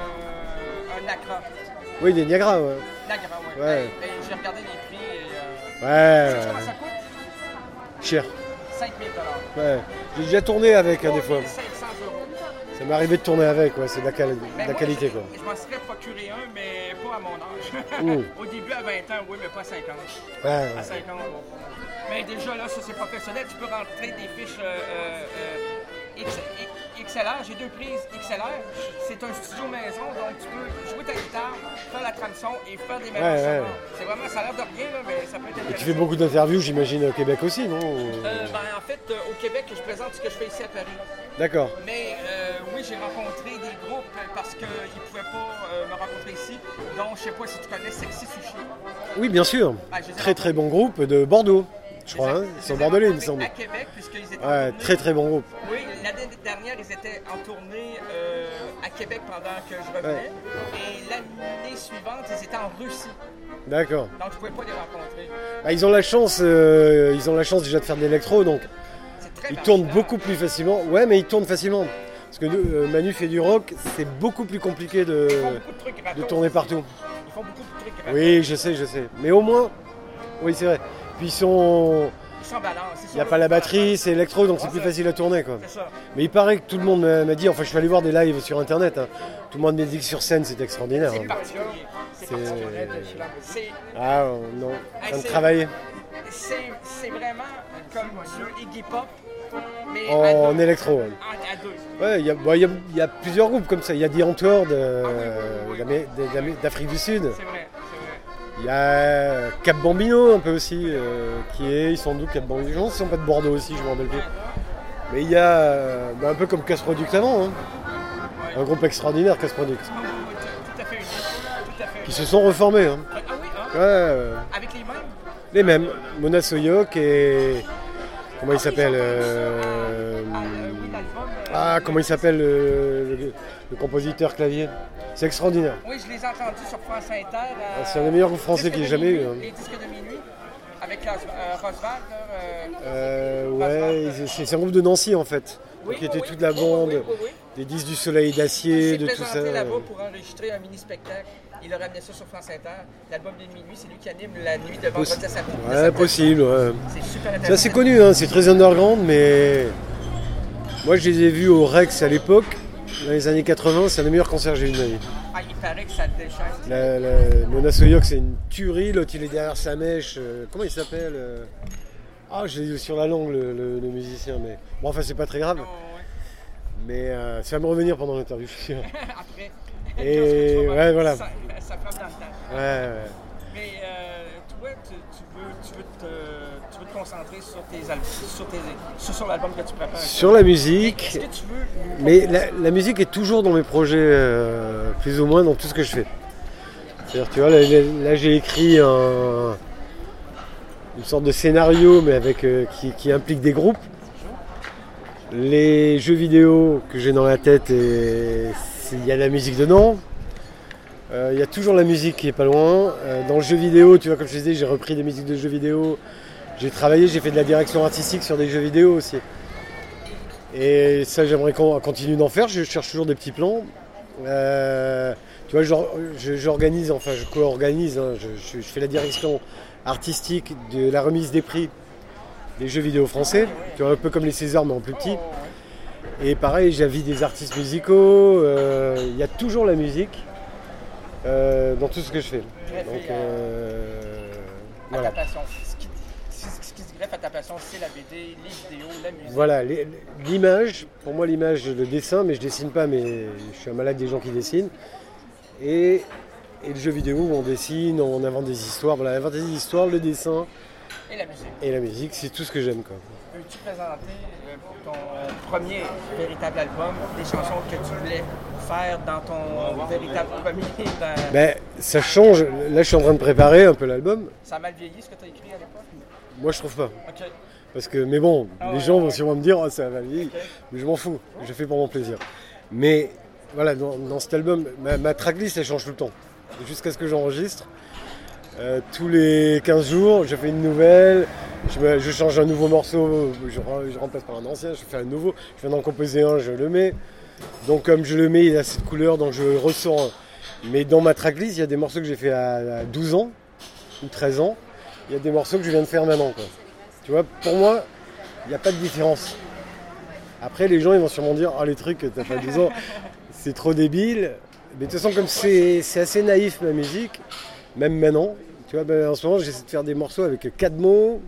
euh, un Nacra. Oui, des Niagara, ouais. Nacra, oui. Ouais. Et, et j'ai regardé les prix et... Euh, Ouais, tu sais comment ouais. ça coûte? Cher. cinq mille dollars. Ouais. J'ai déjà tourné avec, hein, des fois. cinq cents euros. Ça m'est arrivé de tourner avec, ouais, c'est de la, quali- de Mais la moi, qualité, je- quoi. Je m'en serais procuré un, mais pas à mon âge. Ouh. Au début, à vingt ans, oui, mais pas à cinquante. Ouais, À ouais. cinquante, bon. Mais déjà, là, ça, c'est professionnel. Tu peux rentrer des fiches euh, euh, X- X L R. J'ai deux prises X L R. C'est un studio maison, donc tu peux jouer ta guitare, faire la trame son et faire des mélanges Ouais, ouais. sonores. C'est vraiment, ça a l'air de rien, là, mais ça peut être Et intéressant. tu fais beaucoup d'interviews, j'imagine, au Québec aussi, non Euh, ben, en fait, euh, au Québec, je présente ce que je fais ici à Paris. D'accord. Mais euh, oui, j'ai rencontré des groupes euh, parce qu'ils ne pouvaient pas euh, me rencontrer ici. Donc, je sais pas si tu connais Sexy Sushi. Oui, bien sûr. Ah, je les ai Très très bon groupe de Bordeaux, je crois, hein. Ils Je sont les ai bordelais, il me rencontrés semble. à Québec, puisqu'ils étaient en Ouais, tournée. très très bon groupe. Oui, l'année dernière, ils étaient en tournée euh, à Québec pendant que je revenais. Ouais. Et l'année suivante, ils étaient en Russie. D'accord. Donc, je ne pouvais pas les rencontrer. Bah, ils ont la chance, euh, ils ont la chance déjà de faire de l'électro, donc C'est très ils tournent marginal. beaucoup plus facilement. Ouais, mais ils tournent facilement. Parce que euh, Manu fait du rock, c'est beaucoup plus compliqué de, Ils font beaucoup de trucs de gratos tourner aussi. partout. Ils font beaucoup de trucs gratos. Oui, je sais, je sais. Mais au moins, oui, c'est vrai. Puis ils sont, sans balance. Il n'y a pas la batterie, c'est électro, donc c'est plus facile à tourner, quoi. C'est ça. Mais il paraît que tout le monde m'a dit, enfin je suis allé voir des lives sur internet, hein. Tout le monde m'a dit que sur scène c'était extraordinaire. C'est Hein. particulier. C'est particulier. C'est- Ah oh, non, en train de c'est- travailler. C'est c'est vraiment comme du Iggy Pop, mais En, à en deux. électro. Ouais. En- à deux. Ouais, il y, a- bon, il y a- il y a plusieurs groupes comme ça. Il y a The Antwoord euh, d'Amé- d'Amé- d'Afrique du Sud. C'est vrai, c'est vrai. Il y a Cap Bambino un peu aussi, euh, qui est, ils sont d'où Cap Bambino? Je pense qu'ils sont pas de Bordeaux aussi, je me rappelle plus. Mais il y a euh, bah, un peu comme Casse Product avant, hein. Un groupe extraordinaire, Casse Product, Tout à fait unique. Tout à fait qui unique. se sont reformés. Hein. Ah oui, hein? Ouais, euh, Avec les mêmes? les mêmes, Mona Soyok et comment il s'appelle euh, Ah, euh, oui, l'album. euh, Ah, comment il s'appelle le, le- le compositeur clavier? C'est extraordinaire. Oui, je les ai entendus sur France Inter. euh, Ah, c'est un des meilleurs groupes français Disques qu'il y ait de jamais eu, minuit, hein. Les disques de minuit. Avec Ros- euh, Roswald. là, euh, Euh, ouais, c'est c'est un groupe de Nancy en fait. Oui, Donc, oui, était oui. toute la Oui, bande, oui, oui, oui. des disques du soleil Il d'acier, s'est de tout ça. présenté là-bas pour enregistrer un mini-spectacle. Il a ramené ça sur France Inter. L'album de minuit, c'est lui qui anime la nuit de vendredi à samedi. de Ouais, samedi. possible, ouais. C'est super C'est intéressant. assez connu, hein, c'est très underground, mais moi je les ai vus au Rex à l'époque, dans les années quatre-vingts, c'est un des meilleurs concerts que j'ai eu de ma vie. Ah, il paraît que ça déchaîne. La, la, Mona Soyok, c'est une tuerie, l'autre il est derrière sa mèche, euh, comment il s'appelle euh Ah, je l'ai eu sur la langue le, le- le musicien, mais bon, enfin c'est pas très grave, Oh, ouais. mais euh, ça va me revenir pendant l'interview, je suis sûr. Après. Et Quand tu vas ouais, voilà. Ça, ça frappe dans le temps. Ouais, ouais. Mais euh, toi, tu, tu veux, tu, veux te, tu veux te concentrer sur tes albums, sur, tes, sur, sur l'album que tu prépares. Sur la Mais musique, est-ce que tu veux. nous mais proposer- la, la musique est toujours dans mes projets, euh, plus ou moins dans tout ce que je fais. C'est-à-dire, tu vois, là, là, là, j'ai écrit un, une sorte de scénario, mais avec euh, qui, qui implique des groupes. Les jeux vidéo que j'ai dans la tête, et c'est- il y a de la musique dedans. Euh, Il y a toujours la musique qui est pas loin. Euh, dans le jeu vidéo, tu vois, comme je te disais, j'ai repris des musiques de jeux vidéo. J'ai travaillé, j'ai fait de la direction artistique sur des jeux vidéo aussi. Et ça, j'aimerais qu'on continue d'en faire. Je cherche toujours des petits plans. Euh, tu vois, j'or- je- j'organise, enfin, je co-organise. Hein, je, je- je fais la direction artistique de la remise des prix des jeux vidéo français. Tu vois, un peu comme les Césars, mais en plus petit. Et pareil, j'invite des artistes musicaux. euh, Il y a toujours la musique euh, dans tout ce que je fais. Greffé Donc, à- euh, à voilà. ta passion. Ce qui, ce ce qui se greffe à ta passion, c'est la B D, les vidéos, la musique. Voilà, les- l'image, pour moi l'image, le dessin, mais je dessine pas, mais je suis un malade des gens qui dessinent. Et, et le jeu vidéo où on dessine, on invente des histoires. Voilà, inventer des histoires, le dessin Et la musique. et la musique, c'est tout ce que j'aime, quoi. Peux-tu présenter euh, pour ton euh, premier véritable album des chansons que tu voulais faire dans ton véritable premier dans- Ben, ça change. Là, je suis en train de préparer un peu l'album. Ça a mal vieilli ce que tu as écrit à l'époque? Moi, je trouve pas. Ok. Parce que, mais bon, Ah les ouais, gens ouais, vont ouais. sûrement me dire, oh, ça va vieillir. Ok. Mais je m'en fous. Je fais pour mon plaisir. Mais voilà, dans, dans cet album, ma, ma tracklist, elle change tout le temps. Jusqu'à ce que j'enregistre. Euh, tous les quinze jours, je fais une nouvelle. Je, me- je change un nouveau morceau. Je, re- je remplace par un ancien. Je fais un nouveau. Je viens d'en composer un, je le mets. Donc, comme je le mets, il a cette couleur, donc je le ressens. Mais dans ma tracklist, il y a des morceaux que j'ai fait à, à douze ans ou treize ans. Il y a des morceaux que je viens de faire maintenant, quoi. Tu vois, pour moi, il n'y a pas de différence. Après, les gens ils vont sûrement dire, ah, les trucs, t'as pas douze ans, c'est trop débile. Mais de toute façon, comme c'est c'est assez naïf ma musique, même maintenant, tu vois, ben, en ce moment, j'essaie de faire des morceaux avec quatre mots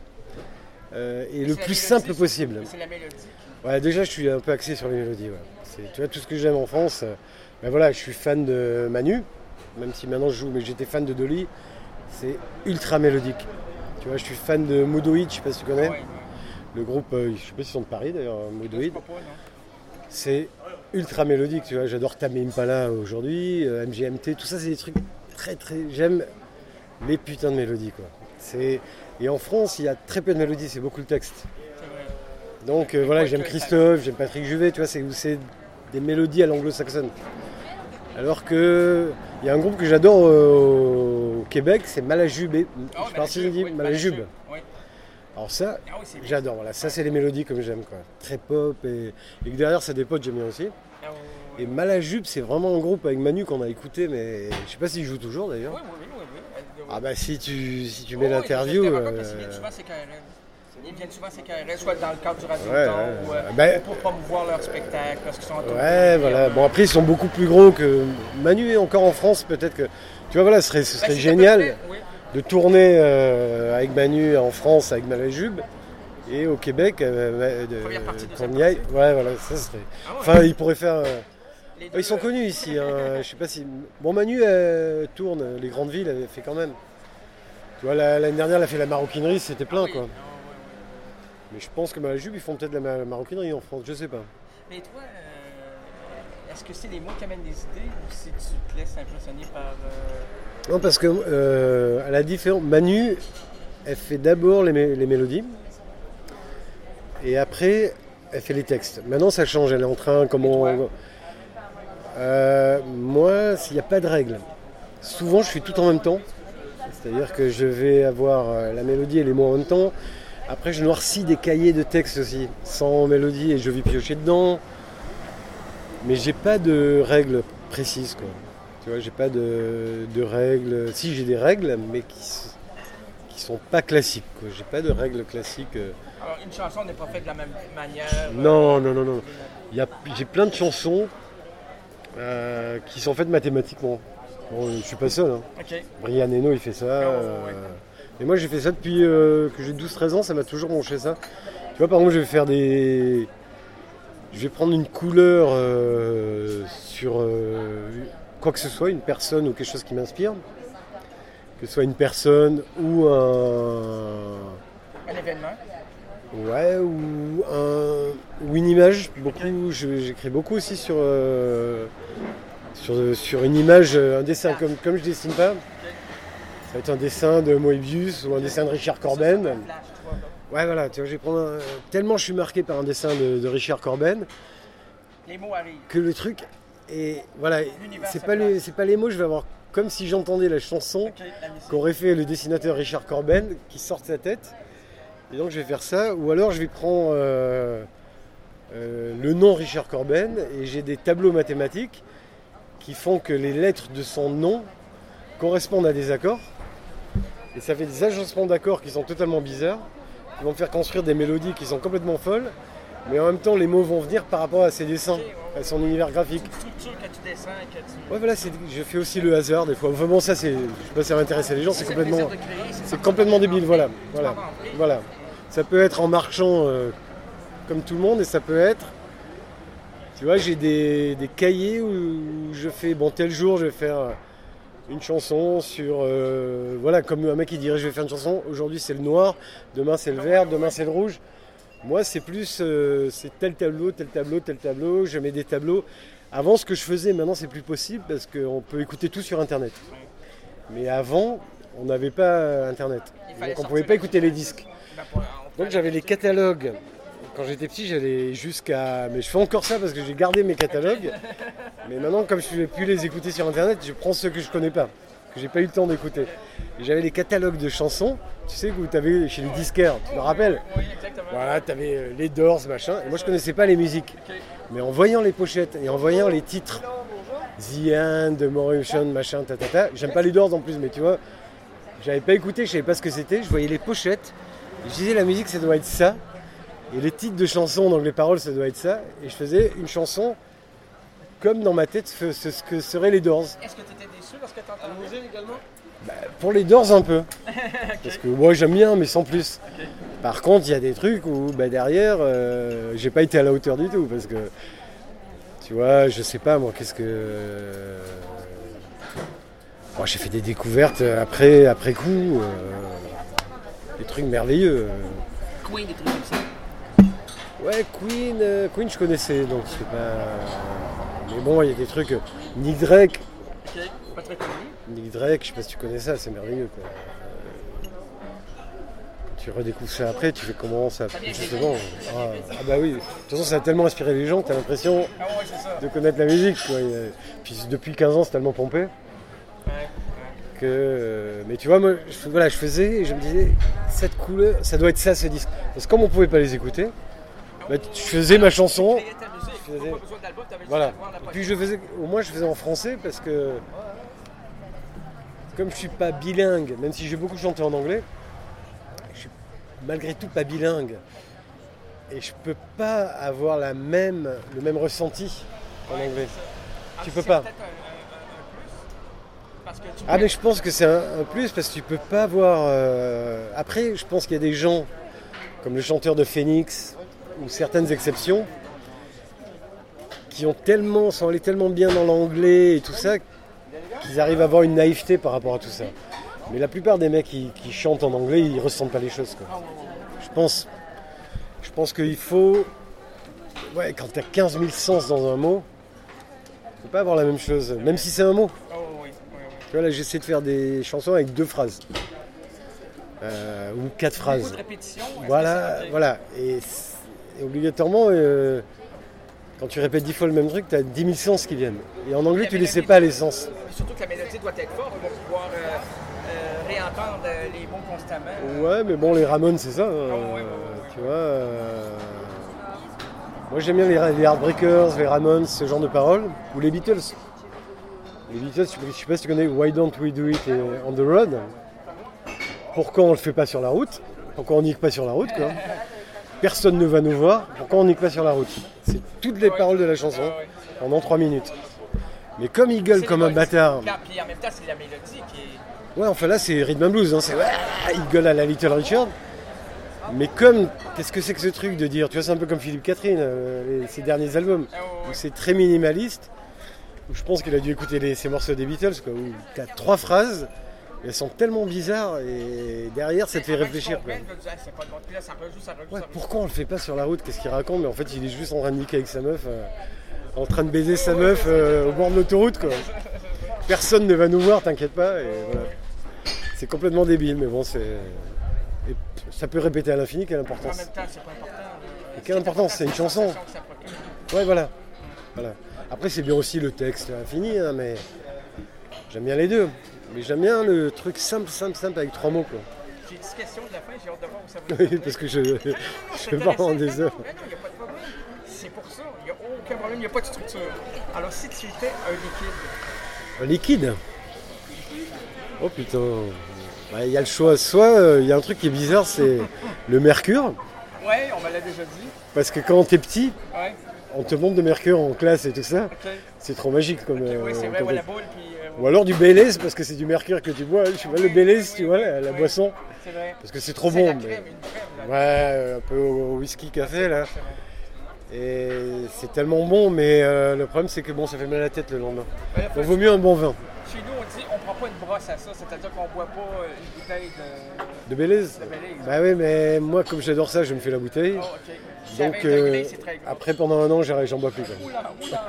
euh, et le C'est la plus mélodie, simple c'est- possible. C'est la mélodie. Ouais, déjà, je suis un peu axé sur les mélodies. Ouais. C'est, tu vois, tout ce que j'aime en France, euh, ben voilà, je suis fan de Manu, même si maintenant je joue, mais j'étais fan de Dolly. C'est ultra mélodique. Tu vois, je suis fan de Moodoid, je sais pas si tu connais. Ouais, ouais. Le groupe, euh, je sais pas s'ils sont de Paris d'ailleurs, Je Moodoid. crois pas, non. C'est ultra mélodique, tu vois. J'adore Tame Impala aujourd'hui, euh, M G M T, tout ça, c'est des trucs très très. J'aime les putains de mélodies, quoi. C'est... Et en France, il y a très peu de mélodies, c'est beaucoup le texte. C'est vrai. Donc euh, voilà, Ouais, j'aime que- Christophe, j'aime Patrick Juvet, tu vois, c'est, c'est des mélodies à l'anglo-saxonne. Alors que il y a un groupe que j'adore euh, au Québec, c'est Malajube. Ah ouais, Je sais pas si je Malajube, dis oui, Malajube. Malajube, oui. Alors ça, Ah oui, c'est bien. j'adore. Voilà, ça c'est les mélodies comme j'aime, quoi. Très pop et, et que derrière c'est des potes j'aime bien aussi. Ah ouais, ouais, Et Malajube, c'est vraiment un groupe avec Manu qu'on a écouté, mais je sais pas s'il joue toujours d'ailleurs. Oui, oui, oui, oui, oui. Ah bah si tu si tu Oh, mets oui, l'interview, je te raconte euh, que c'est bien, souvent, c'est K R M. Ils viennent souvent à C K R S, soit dans le cadre du Radio Ouais, Temps, ouais. ou, euh, Ben- ou pour promouvoir leur spectacle, parce qu'ils sont en tournée. Ouais, voilà. Bon, après, ils sont beaucoup plus gros que Manu est encore en France, peut-être que. Tu vois, voilà, ce serait, ce Ben, serait c'est génial à peu près, oui. de tourner euh, avec Manu en France, avec Malajube, et au Québec, euh, de, Première partie, qu'on deuxième y aille. partie. Ouais, voilà, ça serait. Ah ouais. Enfin, ils pourraient faire. euh, Les deux, Ils sont euh, connus ici. Hein. Je sais pas si. Bon, Manu euh, tourne, les grandes villes, elle fait quand même. Tu vois, la- l'année dernière, elle a fait la maroquinerie, c'était plein, oui. quoi. Ah, ouais, ouais. Mais je pense que Malajube, ils font peut-être la ma- maroquinerie en France, je sais pas. Mais toi, euh, est-ce que c'est les mots qui amènent des idées ou si tu te laisses impressionner par. euh, Non, parce que euh, à la différence, Manu, elle fait d'abord les, mé- les mélodies et après, elle fait les textes. Maintenant, ça change. Elle est en train, comment Et toi Euh, moi, s'il n'y a pas de règle, souvent, je suis tout en même temps. C'est-à-dire que je vais avoir euh, la mélodie et les mots en même temps. Après, je noircis des cahiers de texte aussi, sans mélodie, et je vais piocher dedans. Mais j'ai pas de règles précises, quoi. Tu vois, j'ai pas de, de règles. Si, j'ai des règles, mais qui, s- qui sont pas classiques, quoi. J'ai pas de règles classiques. euh. Alors, une chanson n'est pas faite de la même manière. euh, Non, non, non, non. Il y a- j'ai plein de chansons euh, qui sont faites mathématiquement. Bon, je suis pas seul, hein. Ok. Brian Eno, il fait ça. ouais, ouais. euh, Et moi, j'ai fait ça depuis euh, que j'ai douze treize ans, ça m'a toujours branché ça. Tu vois, par exemple, je vais faire des. Je vais prendre une couleur euh, sur euh, quoi que ce soit, une personne ou quelque chose qui m'inspire. Que ce soit une personne ou un. Un événement. Ouais, ou, un, ou une image. Beaucoup, je- j'écris beaucoup aussi sur, euh, sur, sur une image, un dessin. Comme, comme je dessine pas, ça va être un dessin de Moebius ou un dessin de Richard Corben. Ça, c'est un flash, tu vois, là. Ouais, voilà, tu vois, je vais prendre un- tellement je suis marqué par un dessin de, de Richard Corben Les mots arrivent. que le truc est. Voilà, L'univers c'est se pas, les, place. c'est pas les mots, je vais avoir comme si j'entendais la chanson Ok, la musique. qu'aurait fait le dessinateur Richard Corben qui sort de sa tête. Et donc je vais faire ça, ou alors je vais prendre euh, euh, le nom Richard Corben et j'ai des tableaux mathématiques qui font que les lettres de son nom correspondent à des accords. Et ça fait des agencements d'accords qui sont totalement bizarres, qui vont me faire construire des mélodies qui sont complètement folles, mais en même temps les mots vont venir par rapport à ses dessins, Ok, ouais, ouais. à son univers graphique. Une structure que tu descends et que tu. Ouais, voilà, c'est- je fais aussi le hasard des fois. Enfin bon, ça c'est, je sais pas si ça va intéresser les gens, c'est le complètement, plaisir de créer, c'est sortir complètement de débile, l'entrée. voilà, Tu voilà, pars en vrille. voilà. Ça peut être en marchant euh, comme tout le monde et ça peut être, tu vois, j'ai des, des cahiers où je fais, bon tel jour je vais faire une chanson sur, euh, voilà, comme un mec qui dirait je vais faire une chanson, aujourd'hui c'est le noir, demain c'est le vert, demain c'est le rouge. Moi c'est plus, euh, c'est tel tableau, tel tableau, tel tableau, je mets des tableaux. Avant ce que je faisais, maintenant c'est plus possible parce qu'on peut écouter tout sur internet. Mais avant, on n'avait pas internet. Il fallait Donc on sortir pouvait pas la écouter les musique. disques. Ben, pour- on peut Donc j'avais les acheter. catalogues. Quand j'étais petit, j'allais jusqu'à. Mais je fais encore ça parce que j'ai gardé mes catalogues. Mais maintenant, comme je ne peux plus les écouter sur internet, je prends ceux que je connais pas, que j'ai pas eu le temps d'écouter. Et j'avais les catalogues de chansons, tu sais, où tu avais chez les disquaires, tu te rappelles? Oui, exactement. Voilà, tu avais les Doors, machin. Et moi, je connaissais pas les musiques. Ok. Mais en voyant les pochettes et en voyant les titres, The End, Motion, machin, tatata, j'aime pas les Doors en plus, mais tu vois, j'avais pas écouté, je savais pas ce que c'était, je voyais les pochettes, et je disais la musique ça doit être ça, et les titres de chansons, donc les paroles ça doit être ça, et je faisais une chanson comme dans ma tête ce ce que seraient les Doors. Est-ce que tu étais déçu lorsque tu entendais également? Bah, pour les Doors un peu, parce que moi j'aime bien mais sans plus. Ok. Par contre il y a des trucs où bah, derrière euh, j'ai pas été à la hauteur du tout, parce que tu vois, je sais pas moi qu'est-ce que... Bon, j'ai fait des découvertes après, après coup, euh, des trucs merveilleux. Queen, des trucs comme ça. Ouais, Queen, euh, Queen je connaissais, donc c'est pas... Mais bon, il y a des trucs... euh, Nick Drake, Ok. Pas très connu. Nick Drake, je sais pas si tu connais ça, c'est merveilleux quoi. Euh, Tu redécouvres ça après, tu fais comment ça... Justement, ah, ah bah oui, de toute façon ça a tellement inspiré les gens, t'as l'impression Ah ouais, c'est ça. de connaître la musique quoi. Il y a- Puis depuis quinze ans c'est tellement pompé. Ouais. Que, euh, mais tu vois, moi, je, voilà, je faisais et je me disais, cette couleur, ça doit être ça, ce disque. Parce que comme on pouvait pas les écouter, bah, je faisais ma chanson, Tu créais ta musique. je faisais- Pas besoin d'album, t'avais juste voilà. à voir la Et puis pochette. je faisais, au moins je faisais en français parce que, comme je suis pas bilingue, même si j'ai beaucoup chanté en anglais, je suis malgré tout pas bilingue. Et je peux pas avoir la même, le même ressenti en Ouais, anglais. c'est ça. Ah, Tu c'est peux pas. peut-être un, un- un- un plus. Parce que tu Ah peux- mais je pense que c'est un, un plus parce que tu peux pas avoir... euh, Après, je pense qu'il y a des gens, comme le chanteur de Phoenix, ou certaines exceptions, qui ont tellement, sont allés tellement bien dans l'anglais et tout ça, qu'ils arrivent à avoir une naïveté par rapport à tout ça. Mais la plupart des mecs qui, qui chantent en anglais, ils ressentent pas les choses, quoi. Ah, ouais, ouais, ouais. Je pense, je pense qu'il faut... Ouais, quand tu as quinze mille sens dans un mot, tu peux pas avoir la même chose, même si c'est un mot. Oh, oui, oui, oui. Tu vois, là, j'essaie de faire des chansons avec deux phrases. Euh, ou quatre Beaucoup phrases. de répétitions. est-ce que Voilà, c'est- ok. voilà. Et, c'est- et obligatoirement, euh, quand tu répètes dix fois le même truc, tu as dix mille sens qui viennent. Et en anglais, La tu ne sais mélodie- pas les sens. Et surtout que la mélodie doit être forte pour pouvoir euh, euh, réentendre euh, les mots constamment. Ouais, mais bon, les Ramones, c'est ça. hein. ouais, ouais, ouais. Tu vois. euh, Moi, j'aime bien les, les Heartbreakers, les Ramones, ce genre de paroles. Ou les Beatles. Les Beatles, je ne sais pas si tu connais Why Don't We Do It on the Road. Pourquoi on ne le fait pas sur la route? Pourquoi on nique pas sur la route, quoi? Personne ne va nous voir. Pourquoi on nique pas sur la route? C'est toutes les Ouais. paroles de la chanson Ah, ouais. pendant trois minutes. Mais comme il gueule C'est comme les un voix- bâtard. Puis en même temps, c'est la mélodie qui est. Ouais, enfin là, c'est Rhythm and Blues. Hein. C'est ouais, il gueule à la Little Richard. Mais comme, qu'est-ce que c'est que ce truc de dire, tu vois, c'est un peu comme Philippe Catherine, euh, les- ses derniers albums, Ah, ouais, où ouais. c'est très minimaliste, où je pense qu'il a dû écouter les, ces morceaux des Beatles, quoi, où tu as trois phrases, et elles sont tellement bizarres, et derrière, ça te fait Avant que réfléchir. je Quoi. comprenne, je me dis, ah, c'est pas de bon. Puis là, ça rejoue, ça rejoue, Ouais, ça rejoue. pourquoi on le fait pas sur la route? Qu'est-ce qu'il raconte? Mais en fait, il est juste en train de niquer avec sa meuf, euh, en train de baiser sa meuf euh, au bord de l'autoroute, quoi. Personne ne va nous voir, t'inquiète pas, et voilà. C'est complètement débile, mais bon, c'est... et ça peut répéter à l'infini, quelle En importance. même temps, c'est pas important. là. Quelle importance, c'est une chanson. la sensation que ça procure. Ouais, voilà. voilà. Après, c'est bien aussi le texte à l'infini, hein, mais j'aime bien les deux. Mais j'aime bien le truc simple, simple, simple avec trois mots, quoi. J'ai dix questions de la fin, j'ai hâte de voir où ça va. Oui, parce que je, je C'est parle en intéressant. des Non, heures. non, il n'y a pas de problème. C'est pour ça, il n'y a aucun problème, il n'y a pas de structure. Alors, si tu étais un liquide, Un liquide. Oh putain. Il y a le choix. Soit euh, il y a un truc qui est bizarre, c'est le mercure. ouais, on me l'a déjà dit. Parce que quand t'es petit, Ouais, on te montre de mercure en classe et tout ça. ok. C'est trop magique comme. Ok, euh, oui, c'est vrai, comme- ouais, la boule, puis. euh, Ou alors du Baileys parce que c'est du mercure que tu bois. Tu vois le oui, Baileys, oui, tu oui, vois, oui, la, la oui. boisson. C'est vrai. Parce que c'est trop C'est bon. la mais- crème, une crème, là. Ouais, un peu au whisky café là. C'est vrai. Et c'est tellement bon, mais euh, le problème c'est que bon, ça fait mal à la tête le lendemain. Ouais, Donc vaut mieux un bon vin. Chez nous, on dit on prend pas une brosse à ça, c'est-à-dire qu'on boit pas euh, une bouteille de. De Baileys. De Baileys. Bah oui, mais moi comme j'adore ça, je me fais la bouteille. Oh, ok. Donc Avec degrés, euh, c'est très gros. après pendant un an, j'arrête- j'en bois plus. Quoi. Oula, oula.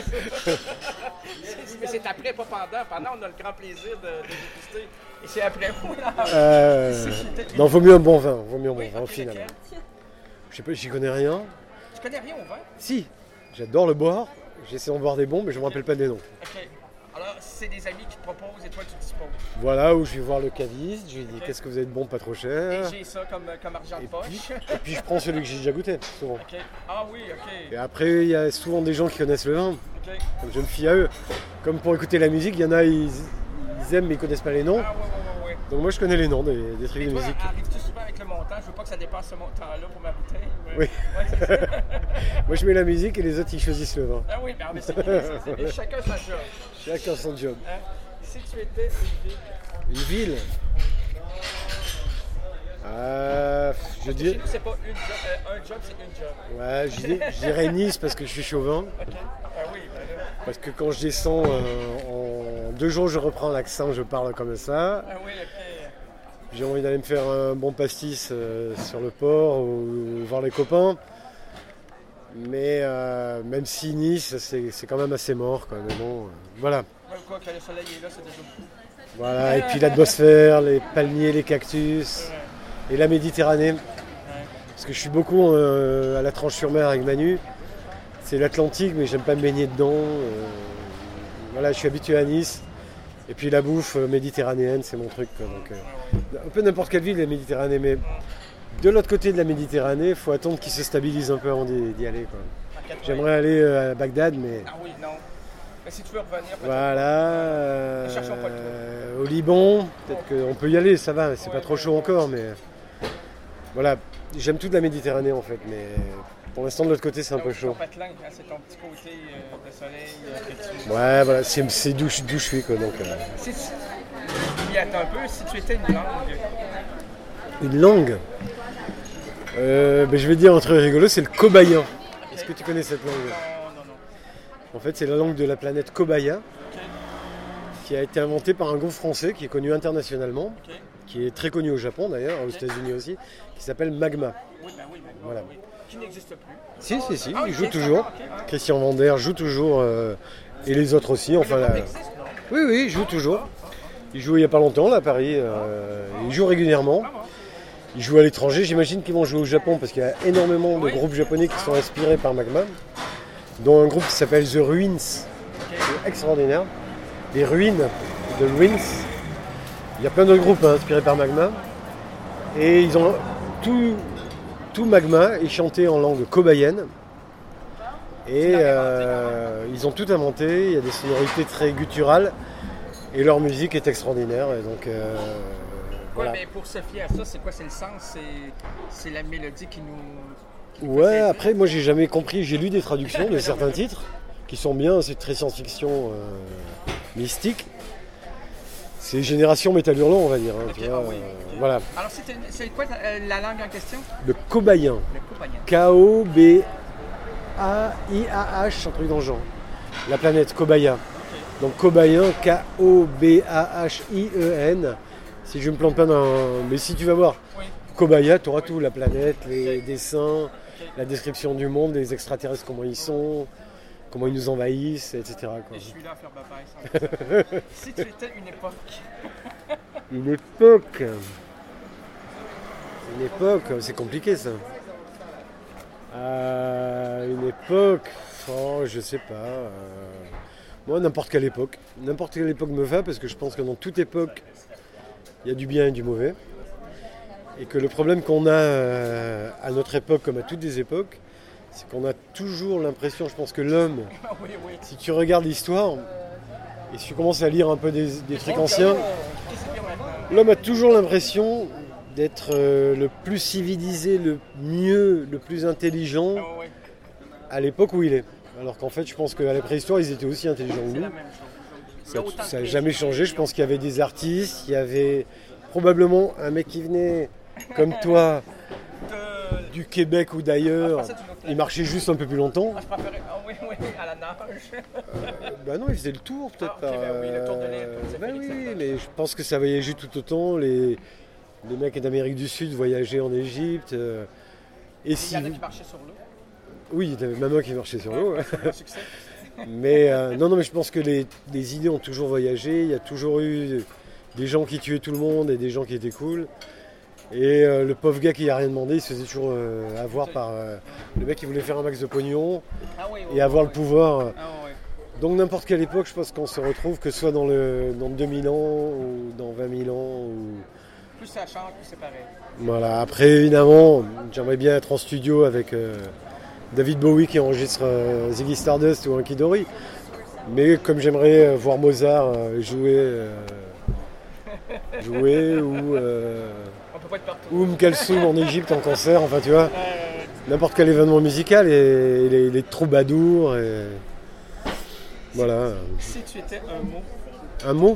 C'est- Mais c'est après, pas pendant. Pendant, on a le grand plaisir de, de déguster. Et c'est après. Oula. Euh, Si j'étais- non, vaut mieux un bon vin, vaut mieux un bon Oui, vin au ok, final. lequel? Je sais pas, j'y connais rien. Tu connais rien au vin? Si, j'adore le boire. J'essaie d'en boire des bons, mais je me rappelle pas des noms. Ok. Alors, si c'est des amis qui te proposent et toi tu disposes. Voilà, où je vais voir le caviste, je lui dis Ok. qu'est-ce que vous avez de bon, pas trop Et cher. j'ai ça comme, comme argent de Et poche. puis, et puis je prends celui que j'ai déjà goûté, souvent. Ok. Ah oui, ok. Et après, il y a souvent des gens qui connaissent le vin, Ok. comme je me fie à eux. Comme pour écouter la musique, il y en a, ils, ils aiment mais ils connaissent pas les noms. Ah ouais, ouais, ouais, ouais. Donc moi je connais les noms des, des trucs Et de toi, musique. arrives-tu souvent avec le montant? Je veux pas que ça dépasse ce montant-là pour ma bouteille. mais- Oui. Ouais, c'est ça. Moi je mets la musique et les autres ils choisissent le vin. Ah oui, mais, mais c'est bien, c'est bien. Chacun sa job. Chacun son job. Hein? Si tu étais une ville, Une ville. Euh, je chez dis, nous, c'est pas une job, euh, un job, c'est une job. ouais, je dis- je dirais Nice parce que je suis chauvin. Ok? Ah oui, ben là. Parce que quand je descends, euh, en deux jours je reprends l'accent, je parle comme ça. Ah oui, ok. J'ai envie d'aller me faire un bon pastis euh, sur le port ou, ou voir les copains. Mais euh, même si Nice, c'est c'est quand même assez mort. Quoi. Mais bon, euh, voilà. Ouais, quoi, que le soleil est là, c'est déjà beaucoup. voilà. Et puis l'atmosphère, les palmiers, les cactus Ouais. et la Méditerranée. Ouais. Parce que je suis beaucoup euh, à la Tranche-sur-Mer avec Manu. C'est l'Atlantique, mais j'aime pas me baigner dedans. euh, voilà, je suis habitué à Nice. Et puis la bouffe euh, méditerranéenne, c'est mon truc. Quoi. Donc, euh, un peu n'importe quelle ville est Méditerranée, mais de l'autre côté de la Méditerranée, il faut attendre qu'il se stabilise un peu avant d'y d'y aller. Quoi. En quatre-vingts. J'aimerais aller euh, à Bagdad, mais Ah oui, non. Mais si tu veux revenir, peut-être. voilà. euh, Ne cherchons pas le au Liban, peut-être qu'on peut y aller, ça va, c'est pas trop chaud encore, mais Voilà, j'aime toute la Méditerranée en fait, mais pour l'instant de l'autre côté c'est un peu chaud. Patelin, hein, c'est ton petit côté euh, de soleil euh, que tu... Ouais, voilà, c'est, c'est d'où, d'où je suis quoi. Donc, euh... Si tu... Puis attends un peu, si tu étais une langue... Une langue euh, ben, je vais dire un truc rigolo, c'est le cobayen. Okay. Est-ce que tu connais cette langue? Non, non, non. En fait, c'est la langue de la planète Cobaya, okay. Qui a été inventée par un groupe français qui est connu internationalement, okay. Qui est très connu au Japon d'ailleurs, aux okay. États-Unis aussi, qui s'appelle Magma. Oui, ben oui, Magma. Voilà. Oui. Qui n'existe plus. Si, si, si, ah, il joue toujours. Okay, okay. Christian Vander joue toujours, euh, et les autres aussi. Enfin, la... existe, oui, oui, il joue toujours. Il joue il n'y a pas longtemps là à Paris. Euh, il joue régulièrement. Ils jouent à l'étranger, j'imagine qu'ils vont jouer au Japon parce qu'il y a énormément de groupes japonais qui sont inspirés par Magma, dont un groupe qui s'appelle The Ruins, c'est extraordinaire. Les ruines de Ruins. Il y a plein d'autres groupes hein, inspirés par Magma. Et ils ont tout, tout Magma est chanté en langue cobayenne. Et euh, ils ont tout inventé, il y a des sonorités très gutturales. Et leur musique est extraordinaire. Et donc, euh, voilà. Ouais, mais pour se fier à ça, c'est quoi? C'est le sens? C'est, c'est la mélodie qui nous... Qui nous ouais, après, moi, j'ai jamais compris. J'ai lu des traductions de certains titres qui sont bien. C'est très science-fiction euh, mystique. C'est Génération Métal Hurlant, on va dire. Hein, okay, tu vois, oh oui, euh, okay. Voilà. Alors, c'était, c'est quoi euh, la langue en question? Le cobayen. Le cobayen. K O B A I A H, un truc dans le genre. La planète Cobaya. Okay. Donc cobayen, K O B A H I E N. Si je me plante pas dans... Mais si tu vas voir oui. Cobaya, tu auras oui. Tout. La planète, les okay. dessins, okay. La description du monde, les extraterrestres, comment ils sont, comment ils nous envahissent, et cetera. Quoi. Et je suis là à faire bataille. Si tu étais une époque. Une époque. Une époque, c'est compliqué ça. Euh, une époque, oh, je sais pas. Euh... Moi, n'importe quelle époque. N'importe quelle époque me va parce que je pense que dans toute époque, il y a du bien et du mauvais. Et que le problème qu'on a euh, à notre époque, comme à toutes les époques, c'est qu'on a toujours l'impression, je pense que l'homme, oui, oui. Si tu regardes l'histoire, et si tu commences à lire un peu des, des trucs anciens, l'homme a toujours l'impression d'être euh, le plus civilisé, le mieux, le plus intelligent à l'époque où il est. Alors qu'en fait, je pense qu'à la préhistoire, ils étaient aussi intelligents que nous. Ça n'a jamais changé. Je pense qu'il y avait des artistes, il y avait probablement un mec qui venait, comme toi, du Québec ou d'ailleurs. Il marchait juste un peu plus longtemps. Je préférais, oh oui, oui, à la nage. Euh, bah non, il faisait le tour peut-être. Ah, okay, bah oui, le tour de l'île. Bah oui, mais je pense que ça voyageait tout autant. Les, les mecs d'Amérique du Sud voyageaient en Égypte. Euh, et, et si... il y en a qui marchaient sur l'eau. Oui, il y avait même un qui marchait sur l'eau. Ouais. Mais euh, non, non, mais je pense que les, les idées ont toujours voyagé. Il y a toujours eu des gens qui tuaient tout le monde et des gens qui étaient cool. Et euh, le pauvre gars qui n'a rien demandé, il se faisait toujours euh, avoir par euh, le mec qui voulait faire un max de pognon ah oui, oui, et avoir oui, le pouvoir. Ah oui. Donc n'importe quelle époque, je pense qu'on se retrouve, que ce soit dans, le, dans deux mille ans ou dans vingt mille ans. Ou... Plus ça change, plus c'est pareil. Voilà. Après, évidemment, j'aimerais bien être en studio avec euh, David Bowie qui enregistre euh, Ziggy Stardust ou Hunky Dory. Mais comme j'aimerais euh, voir Mozart euh, jouer, euh, jouer ou... Euh, ou M'Kalsoum en Égypte en concert, enfin tu vois, euh, n'importe quel événement musical et les, les troubadours et voilà. Si tu étais un mot. Un mot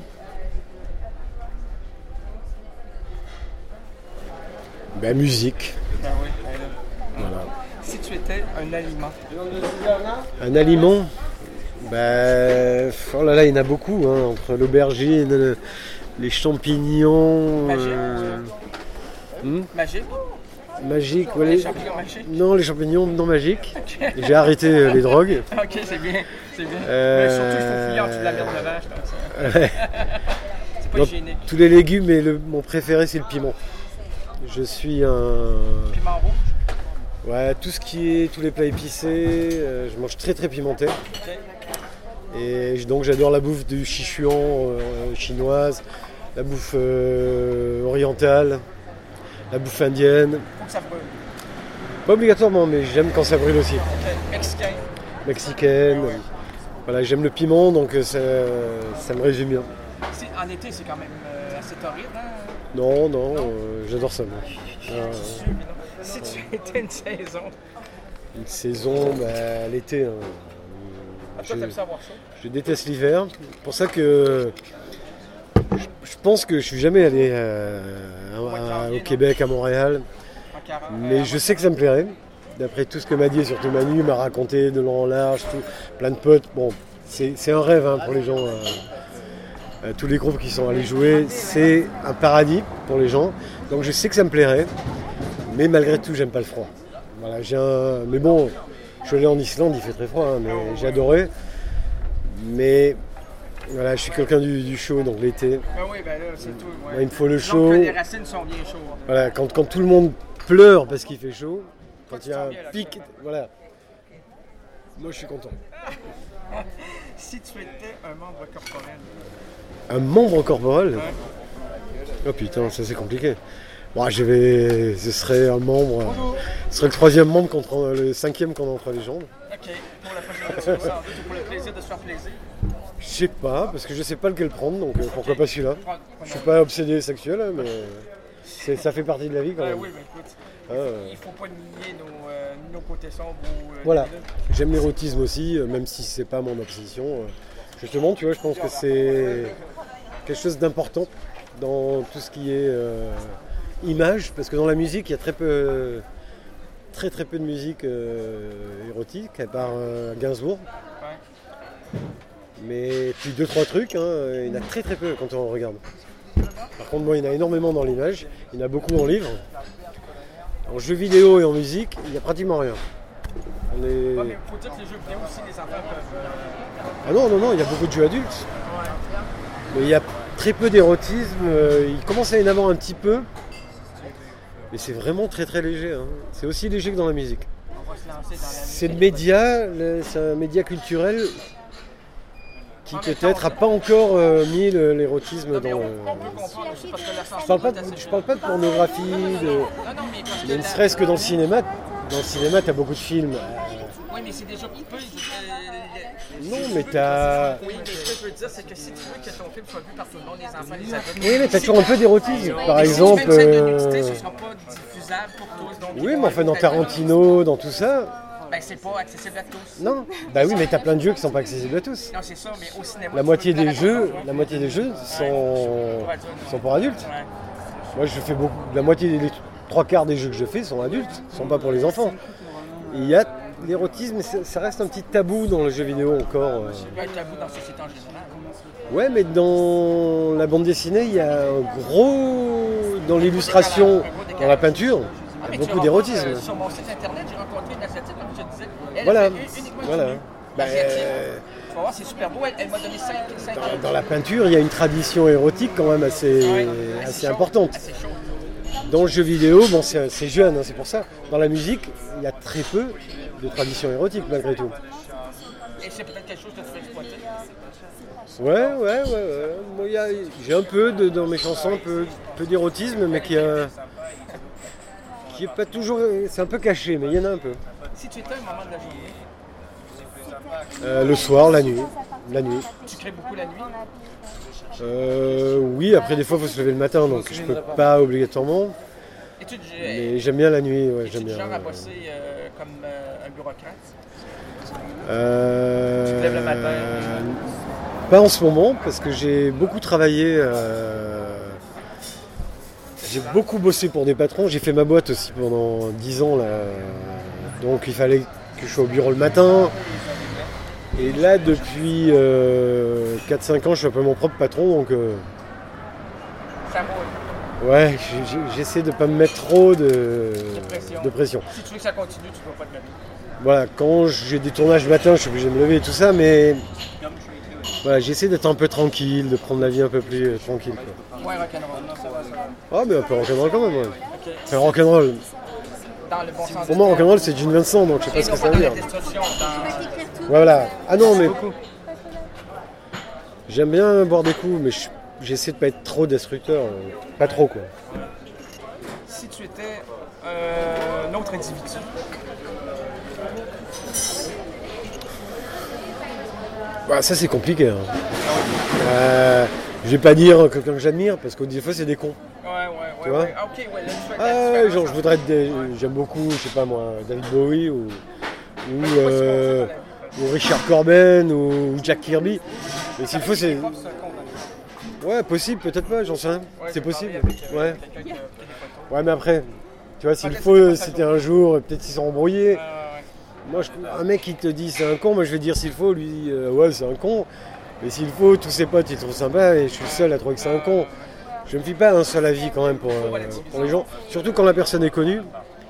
Ben musique. Ben oui, voilà. Si tu étais un aliment. Un aliment Ben oh là là, il y en a beaucoup, hein, entre l'aubergine, les champignons. Magique, euh... Hmm? Magique Magique, les, les champignons magiques. Non, les champignons non magiques. Okay. J'ai arrêté euh, les drogues. Ok, c'est bien, c'est bien. Euh... Mais surtout, il faut fouiller en dessous de la viande de vache comme ça. Ouais. C'est pas non, hygiénique. Tous les légumes, mais le, mon préféré, c'est le piment. Je suis un... Piment rouge? Ouais, tout ce qui est, tous les plats épicés, euh, je mange très très pimenté. Okay. Et donc j'adore la bouffe du Sichuan euh, chinoise, la bouffe euh, orientale. La bouffe indienne. Faut que ça brûle. Pas obligatoirement, mais j'aime quand ça brûle aussi. Okay. Mexicain. Mexicaine. Ah ouais. Voilà, j'aime le piment, donc ça, ça me résume bien. C'est, en été, c'est quand même euh, assez c'est horrible, hein? Non, non, euh, j'adore ça. Moi. Euh, Si tu étais une saison, une saison, bah, l'été. Hein. ah, toi, Je- t'aimes savoir ça? Je déteste l'hiver. C'est pour ça que je, je pense que je suis jamais allé euh, à- à- au Québec, à Montréal. En quarante, Mais euh, je sais que ça me plairait. D'après tout ce que m'a dit, et surtout Manu, m'a raconté de long en large, tout, plein de potes. Bon, c'est c'est un rêve hein, pour les gens. euh, euh, tous les groupes qui sont allés jouer, c'est un paradis pour les gens. Donc je sais que ça me plairait. Mais malgré tout, j'aime pas le froid. Voilà, j'ai un... Mais bon, je suis allé en Islande, il fait très froid, hein, mais j'ai adoré. Mais voilà, je suis quelqu'un du, du chaud, donc l'été. Ben oui, ben là, c'est tout. Ouais. Ouais, il me faut le Disons chaud. que les racines sont bien chaudes. Voilà, quand, quand tout le monde pleure parce qu'il fait chaud, quand tu il y a sens un bien, là, pic, voilà. Moi, je suis content. Si tu étais un membre corporel, Un membre corporel. ouais. Oh putain, ça c'est compliqué. Bon, je vais... Ce serait un membre. Ce serait le troisième membre contre le cinquième contre entre les jambes. OK, pour la prochaine fois, pour le plaisir de se faire plaisir. Je sais pas, parce que je sais pas lequel prendre, donc euh, pourquoi Ok. pas celui-là. Prends- Je suis pas obsédé sexuel, hein, mais c'est- ça fait partie de la vie quand Ben même. oui, ben écoute, Ah, ouais. il faut pas nier nos, euh, nos côtés sombres ou euh, Voilà. les- J'aime l'érotisme aussi, euh, même si c'est pas mon obsession. euh. Justement, tu vois, je pense que c'est quelque chose d'important dans tout ce qui est euh, image, parce que dans la musique, il y a très peu, très très peu de musique euh, érotique, à part euh, Gainsbourg. Ouais. Mais puis deux trois trucs, hein, il y en a très très peu quand on regarde. Par contre, moi, il y en a énormément dans l'image, il y en a beaucoup en livre. En jeux vidéo et en musique, il n'y a pratiquement rien. On est- Ouais, mais faut dire que les jeux vidéo aussi, les enfants peuvent. euh, Ah non, non, non, il y a beaucoup de jeux adultes. Ouais. Mais il y a très peu d'érotisme. euh, Il commence à y en avoir un petit peu. Mais c'est vraiment très très léger. hein. C'est aussi léger que dans la musique. On va se lancer dans la C'est le musique. média, le- c'est un média culturel qui En même peut-être temps, n'a pas encore euh, mis le- l'érotisme Non, mais dans. on, le- on peut comprendre aussi parce que la Je parle pas de, sensibilité est assez je parle pas de pornographie, de- jeune. Non, non, mais parce que. mais ne la- serait-ce que dans le cinéma. Dans le cinéma, t'as beaucoup de films. Oui, mais c'est déjà coupé. euh, Non, mais t'as. Oui, mais ce que je veux dire, c'est que si tu veux que ton film soit vu par tout le monde, les enfants, les adultes. Oui, mais t'as toujours un peu d'érotisme. Par Mais si exemple. tu fais une scène de euh, nudité, ce ne sera pas diffusable pour tous. Donc ils Oui, vont mais enfin aller dans au Tarantino, dans tout ça. Ben, c'est pas accessible à tous. Non. Bah oui, mais t'as plein de jeux qui sont pas accessibles à tous. Non, c'est ça, mais au cinéma. La tu moitié peux le des faire à jeux, ton la moitié des jeux sont, Pour adultes. sont pour adultes. Ouais. Moi, je fais beaucoup. La moitié des trois quarts des jeux que je fais sont adultes, sont pas pour les enfants. Et il y a l'érotisme, ça ça reste un petit tabou dans le jeu vidéo encore. euh. Ça peut être tabou dans la société en général. Ouais, mais dans la bande dessinée, il y a un gros dans l'illustration, dans la peinture, Ah, il mais y a tu beaucoup vas d'érotisme. voir, euh, sur mon site internet, j'ai rencontré une asiatique, comme je te disais. Elle Voilà, a fait uniquement du voilà. nu. Bah, Asiatique. euh, Tu vas voir, c'est super beau. Elle, elle m'a donné cinq Dans, dans la peinture, il y a une tradition érotique quand même assez, assez importante. Assez chaud. Dans le jeu vidéo, bon, c'est c'est jeune, hein, c'est pour ça. Dans la musique, il y a très peu de tradition érotique malgré tout. Et c'est peut-être quelque chose que tu fais exploiter. Ouais, ouais, ouais. ouais. Moi, il y a- j'ai un peu de, dans mes chansons, un peu, peu d'érotisme, mais qui, a- qui est pas toujours. C'est un peu caché, mais il y en a un peu. Si tu étais un moment de la journée, Euh, le soir, la nuit. La nuit. tu crées beaucoup la nuit. Euh, oui, après des fois, il faut se lever le matin, donc je peux pas obligatoirement. Et tu Mais j'aime bien la nuit, ouais, es j'aime du bien. genre à ouais. bosser euh, comme euh, un bureaucrate? Euh, Tu te lèves le matin. Pas en ce moment, parce que j'ai beaucoup travaillé. euh, J'ai beaucoup bossé pour des patrons. J'ai fait ma boîte aussi pendant dix ans. Là. Donc il fallait que je sois au bureau le matin. Et là, depuis euh, quatre cinq ans, je suis un peu mon propre patron. Donc euh, Ça roule. ouais, j'ai- j'ai- j'essaie de ne pas me mettre trop de, pression. de pression. Si tu veux que ça continue, tu ne dois pas te lever. Voilà, quand j'ai des tournages le matin, je suis obligé de me lever et tout ça, mais voilà, j'essaie d'être un peu tranquille, de prendre la vie un peu plus euh, tranquille. Quoi. Ouais, rock'n'roll, non, ça va, ça va. Ah, mais un peu rock'n'roll quand même, ouais. Ok. Enfin, rock'n'roll. Dans le bon sens. Pour moi, rock'n'roll, c'est Gene Vincent, donc je sais pas Et ce non que pas ça dans veut la dire. destruction, dans... Voilà. Ah non, mais j'aime bien boire des coups, mais je- j'essaie de pas être trop destructeur. euh, Pas trop, quoi. Si tu étais euh, un autre individu, Bah, ça, c'est compliqué. hein. Euh, Je vais pas dire quelqu'un que j'admire, parce que des fois, c'est des cons. Ouais, ouais, Tu ouais. vois ouais. Ah, ok, ouais, là, tu fais de la Ah ouais, différence genre, je entre- voudrais être des- j'aime beaucoup, je sais pas moi, David Bowie, ou, ou, Ouais, c'est pas si bon que ça euh, dans la vie, quoi. ou Richard Corben, ou, ou Jack Kirby. Mais s'il faut, Les c'est... profs, c'est un con, dans la vie. Ouais, possible, peut-être pas, j'en sais rien. Ouais, C'est j'ai possible. parlé avec, euh, Ouais. quelqu'un qui a pris des photos. Ouais, mais après, tu vois, s'il Peut-être faut, c'était pas sa c'était journée. un jour, peut-être ils sont embrouillés. Ouais, ouais, ouais. Moi, je, un mec qui te dit c'est un con, moi je vais dire s'il faut, lui, euh, ouais, c'est un con. Mais s'il faut, tous ses potes ils trouvent sympa et je suis le seul à trouver que c'est un con. Je me fie pas à un seul avis quand même pour, euh, pour les gens. Surtout quand la personne est connue.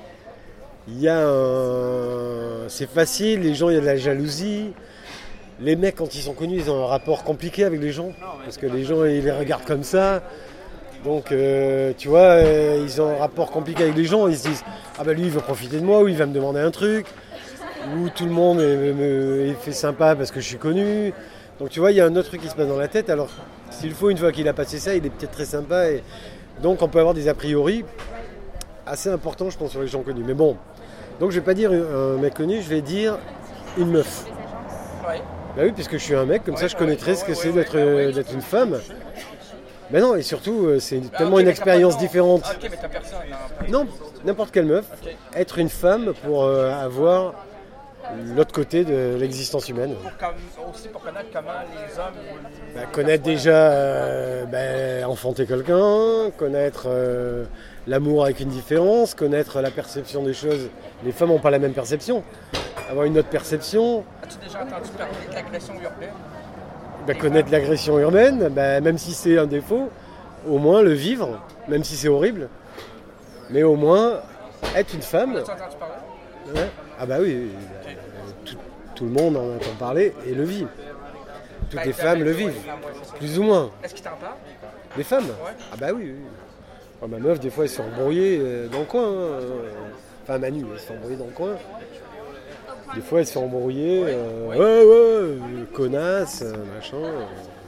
Il y a un... C'est facile, les gens, il y a de la jalousie. Les mecs, quand ils sont connus, ils ont un rapport compliqué avec les gens. Parce que les gens, ils les regardent comme ça. Donc, euh, tu vois, euh, ils ont un rapport compliqué avec les gens. Ils se disent, ah bah lui, il veut profiter de moi, ou il va me demander un truc. Ou tout le monde est, me- est fait sympa parce que je suis connu. Donc, tu vois, il y a un autre truc qui se passe dans la tête. Alors, s'il faut, une fois qu'il a passé ça, il est peut-être très sympa. Et... Donc, on peut avoir des a priori assez importants, je pense, sur les gens connus. Mais bon, donc je vais pas dire un mec connu, je vais dire une meuf. Ouais. Bah oui, puisque je suis un mec, comme ça Ouais, je ouais, connaîtrais ouais, ce que ouais, c'est ouais, d'être ouais, ouais, d'être ouais. une femme. Mais non, et surtout, euh, c'est Ah, tellement ok, une mais expérience t'as pas- différente. Ah, ok, mais t'as personne. Non, Non, n'importe quelle meuf, Ok. être une femme pour euh, avoir l'autre côté de l'existence humaine. Pour comme- aussi pour connaître comment les hommes. Bah, connaître déjà, euh, bah, enfanter quelqu'un, connaître euh, l'amour avec une différence, connaître la perception des choses. Les femmes n'ont pas la même perception. Avoir une autre perception, As-tu déjà entendu parler de l'agression urbaine? bah, connaître l'agression urbaine, bah, même si c'est un défaut, au moins le vivre, même si c'est horrible. Mais au moins être une femme. As-tu entendu parler? Ouais. Ah bah oui, oui, euh, tout, tout le monde en entend parler et le vit. Toutes Ben, les t'as femmes le raison, vivent, les femmes, ouais, c'est ça. plus ou moins. Est-ce qu'ils t'en parlent? Les femmes Ouais. Ah bah oui, oui. Oh, ma meuf, des fois, elle se fait embrouiller euh, dans le coin. hein. Enfin, Manu, elle se fait embrouiller dans le coin. Des fois, elle se fait embrouiller. euh, ouais. ouais, ouais, euh, connasse, euh, machin. euh.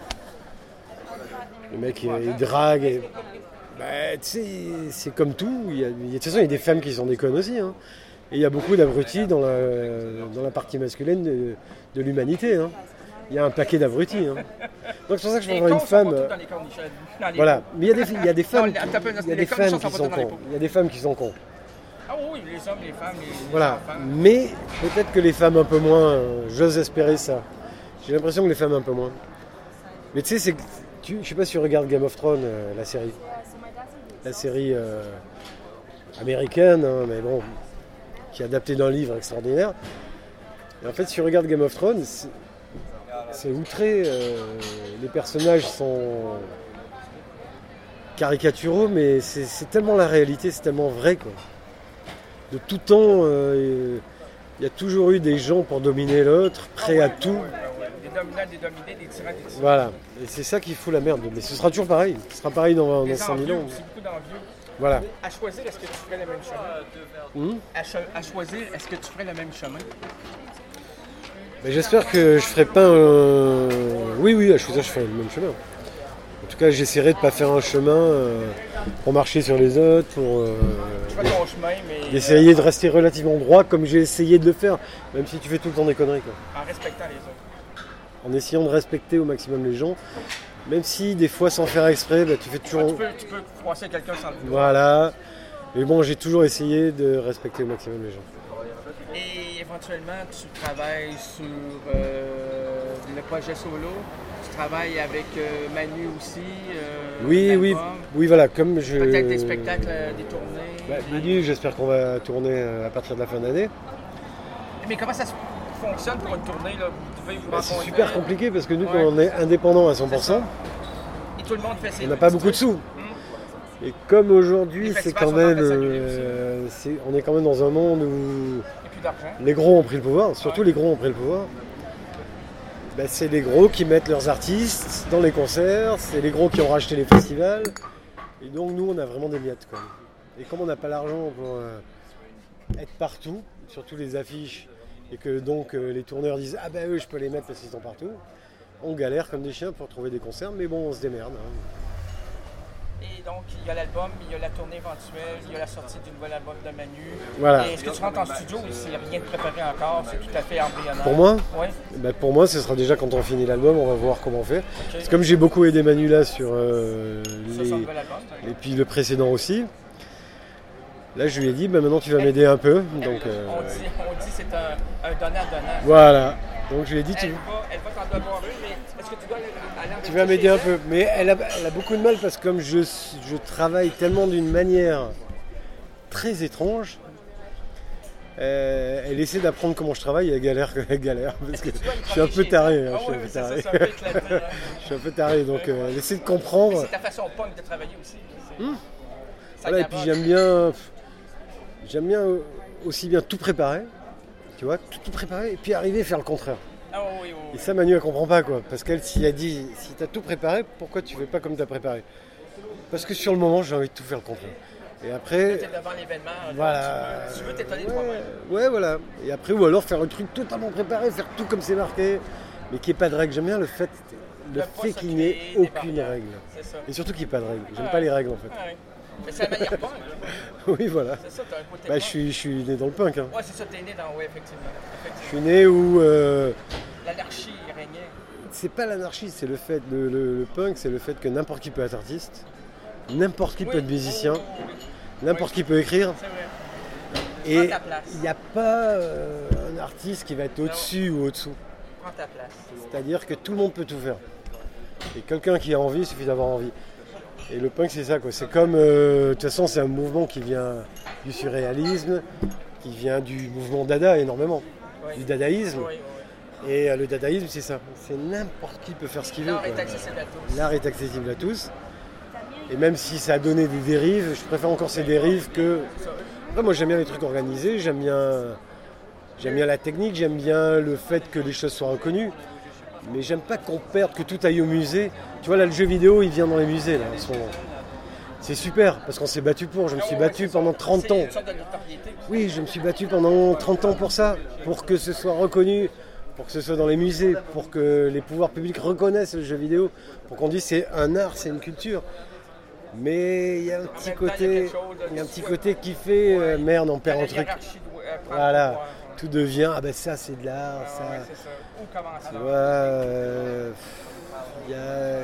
Le mec, il, il drague. Et... Bah, tu sais, c'est comme tout. Il y a, il y a- de toute façon, il y a des femmes qui sont des connes aussi. hein. Et il y a beaucoup d'abrutis dans la, dans la partie masculine de, de l'humanité. hein. Il y a un paquet d'abrutis. hein. Donc, c'est pour ça que je Les prendrais cons une sont femme. pas tous euh, dans les conditions. Dans les Voilà. pots. Mais il y a des, il y a des femmes, Non, qui, attends un peu, il y a les des conditions femmes sont qui pas sont toutes dans les cons. pots. Il y a des femmes qui sont cons. Ah oui, les hommes, les femmes, les, les Voilà. enfants. Mais peut-être que les femmes un peu moins, euh, j'ose espérer ça. J'ai l'impression que les femmes un peu moins. Mais tu sais, c'est, que- tu, je sais pas si tu regardes Game of Thrones, euh, la série. La série euh, américaine, hein, mais bon, qui est adaptée d'un livre extraordinaire. Et en fait, si tu regardes Game of Thrones, c'est, c'est outré. euh, les personnages sont caricaturaux, mais c'est, c'est tellement la réalité, c'est tellement vrai, quoi. De tout temps, euh, il y a toujours eu des gens pour dominer l'autre, prêts à tout. Ouais, ouais, ouais. Des dominants, des dominés, des tyrans, des tyrans. Voilà. Et c'est ça qui fout la merde. Mais ce sera toujours pareil. Ce sera pareil dans, dans Des cent mille envieux ans. aussi, beaucoup d'envieux. Voilà. À choisir, est-ce que tu ferais le même chemin? Hum. À, cho- à choisir, est-ce que tu ferais le même chemin? Mais j'espère que je ferai pas un... Oui, oui, à choisir, je ferai le même chemin. En tout cas, j'essaierai de pas faire un chemin euh, pour marcher sur les autres, pour euh, Tu ferais ton chemin, mais essayer de rester relativement droit comme j'ai essayé de le faire, même si tu fais tout le temps des conneries, quoi. en respectant les autres. En essayant de respecter au maximum les gens, même si des fois sans faire exprès, bah, tu fais Tu toujours... peux, tu peux froisser quelqu'un sans le vouloir. Voilà. Mais bon, j'ai toujours essayé de respecter au maximum les gens. Et éventuellement, tu travailles sur euh, le projet solo. Tu travailles avec euh, Manu aussi. euh, Oui, oui, l'album. oui, voilà, comme je... Peut-être des spectacles, euh, des tournées. Bah, Manu, j'espère qu'on va tourner euh, à partir de la fin d'année. Mais comment ça se fonctionne pour une tournée là? Vous devez vous Bah, c'est rencontrer. super compliqué parce que nous, Ouais. quand on est indépendant à cent pour cent, Et tout le monde fait ses on n'a pas petits beaucoup de trucs. sous. Et comme aujourd'hui, Les c'est festivals quand sont en même, train de s'annuler euh, c'est- on est quand même dans un monde où Et plus d'argent. les gros ont pris le pouvoir, surtout Ouais. les gros ont pris le pouvoir. Bah, c'est les gros qui mettent leurs artistes dans les concerts, c'est les gros qui ont racheté les festivals. Et donc nous, on a vraiment des miettes, quoi. Et comme on n'a pas l'argent pour euh, être partout, surtout les affiches, et que donc euh, les tourneurs disent « Ah ben eux, je peux les mettre parce qu'ils sont partout », on galère comme des chiens pour trouver des concerts, mais bon, on se démerde. hein. Et donc, il y a l'album, il y a la tournée éventuelle, il y a la sortie du nouvel album de Manu. Voilà. Et est-ce que tu rentres en studio ou c'est rien de préparé encore? C'est tout à fait embryonnaire? Pour moi, Oui. bah pour moi, ce sera déjà quand on finit l'album, on va voir comment on fait. Okay. C'est comme j'ai beaucoup aidé Manu là sur euh, les... album, et puis le précédent aussi. Là, je lui ai dit, bah, maintenant tu vas m'aider un peu. Donc, euh... on dit, on dit c'est un, un donnant-donnant. Voilà. Donc je lui ai dit, elle tu... va, elle va t'en devoir une, mais est-ce que tu dois aller Tu vas m'aider un peu. Mais elle a, elle a beaucoup de mal parce que comme je, je travaille tellement d'une manière très étrange, euh, elle essaie d'apprendre comment je travaille et elle galère. Elle galère parce que, que je suis un peu taré. Hein, ah, je suis oui, un peu ça, taré. ça, ça éclaté, hein. Je suis un peu taré, donc euh, elle essaie de comprendre. Mais c'est ta façon punk de travailler aussi. Hum. Voilà, et puis j'aime bien, j'aime bien aussi bien tout préparer, tu vois, tout, tout préparer et puis arriver à faire le contraire. Ah, oui, oui, oui. Et ça, Manu, elle comprend pas, quoi. Parce qu'elle, si elle dit, si t'as tout préparé, pourquoi tu fais pas comme t'as préparé? Parce que sur le moment, j'ai envie de tout faire le contraire. Et après. T'es devant l'événement, voilà. Tu veux, tu veux t'étonner ouais, toi-même. Ouais, voilà. Et après, ou alors faire un truc totalement préparé, faire tout comme c'est marqué, mais qu'il n'y ait pas de règle. J'aime bien le fait, le fait qu'il n'y ait aucune règle. Et surtout qu'il n'y ait pas de règle. J'aime ah, pas les règles, en fait. Ah, ouais. Mais c'est la manière punk. Oui, voilà. C'est ça, t'as un côté bah, je suis, je suis né dans le punk. Hein. Ouais, c'est ça, t'es né dans. Oui, effectivement. effectivement. Je suis né où. Euh... L'anarchie régnait. C'est pas l'anarchie, c'est le fait. Le, le, le punk, c'est le fait que n'importe qui peut être artiste, n'importe qui oui. peut être musicien, oh, oui. n'importe oui. qui peut écrire. C'est vrai. Et il n'y a pas euh, un artiste qui va être au-dessus ou au-dessous. Prends ta place. C'est-à-dire que tout le monde peut tout faire. Et quelqu'un qui a envie, il suffit d'avoir envie. Et le punk, c'est ça, quoi. C'est comme, euh, de toute façon, c'est un mouvement qui vient du surréalisme, qui vient du mouvement dada énormément, oui. du dadaïsme. Oui, oui. Et euh, le dadaïsme, c'est ça. C'est n'importe qui peut faire ce qu'il veut. L'art est accessible à tous. L'art est accessible à tous. Et même si ça a donné des dérives, je préfère encore ces dérives que. Après, moi, j'aime bien les trucs organisés, j'aime bien, j'aime bien la technique, j'aime bien le fait que les choses soient reconnues. Mais j'aime pas qu'on perde, que tout aille au musée. Tu vois, là, le jeu vidéo, il vient dans les musées, là, en ce moment. C'est super, parce qu'on s'est battu pour. Je me suis battu pendant trente ans. Oui, je me suis battu pendant trente ans pour ça, pour que ce soit reconnu, pour que ce soit dans les musées, pour que les pouvoirs publics reconnaissent le jeu vidéo, pour qu'on dise c'est un art, c'est une culture. Mais il y a un petit côté, il y a un petit côté qui fait euh, merde, on perd un truc. Voilà, tout devient ah ben ça c'est de l'art, ça. Tu vois, euh, y a,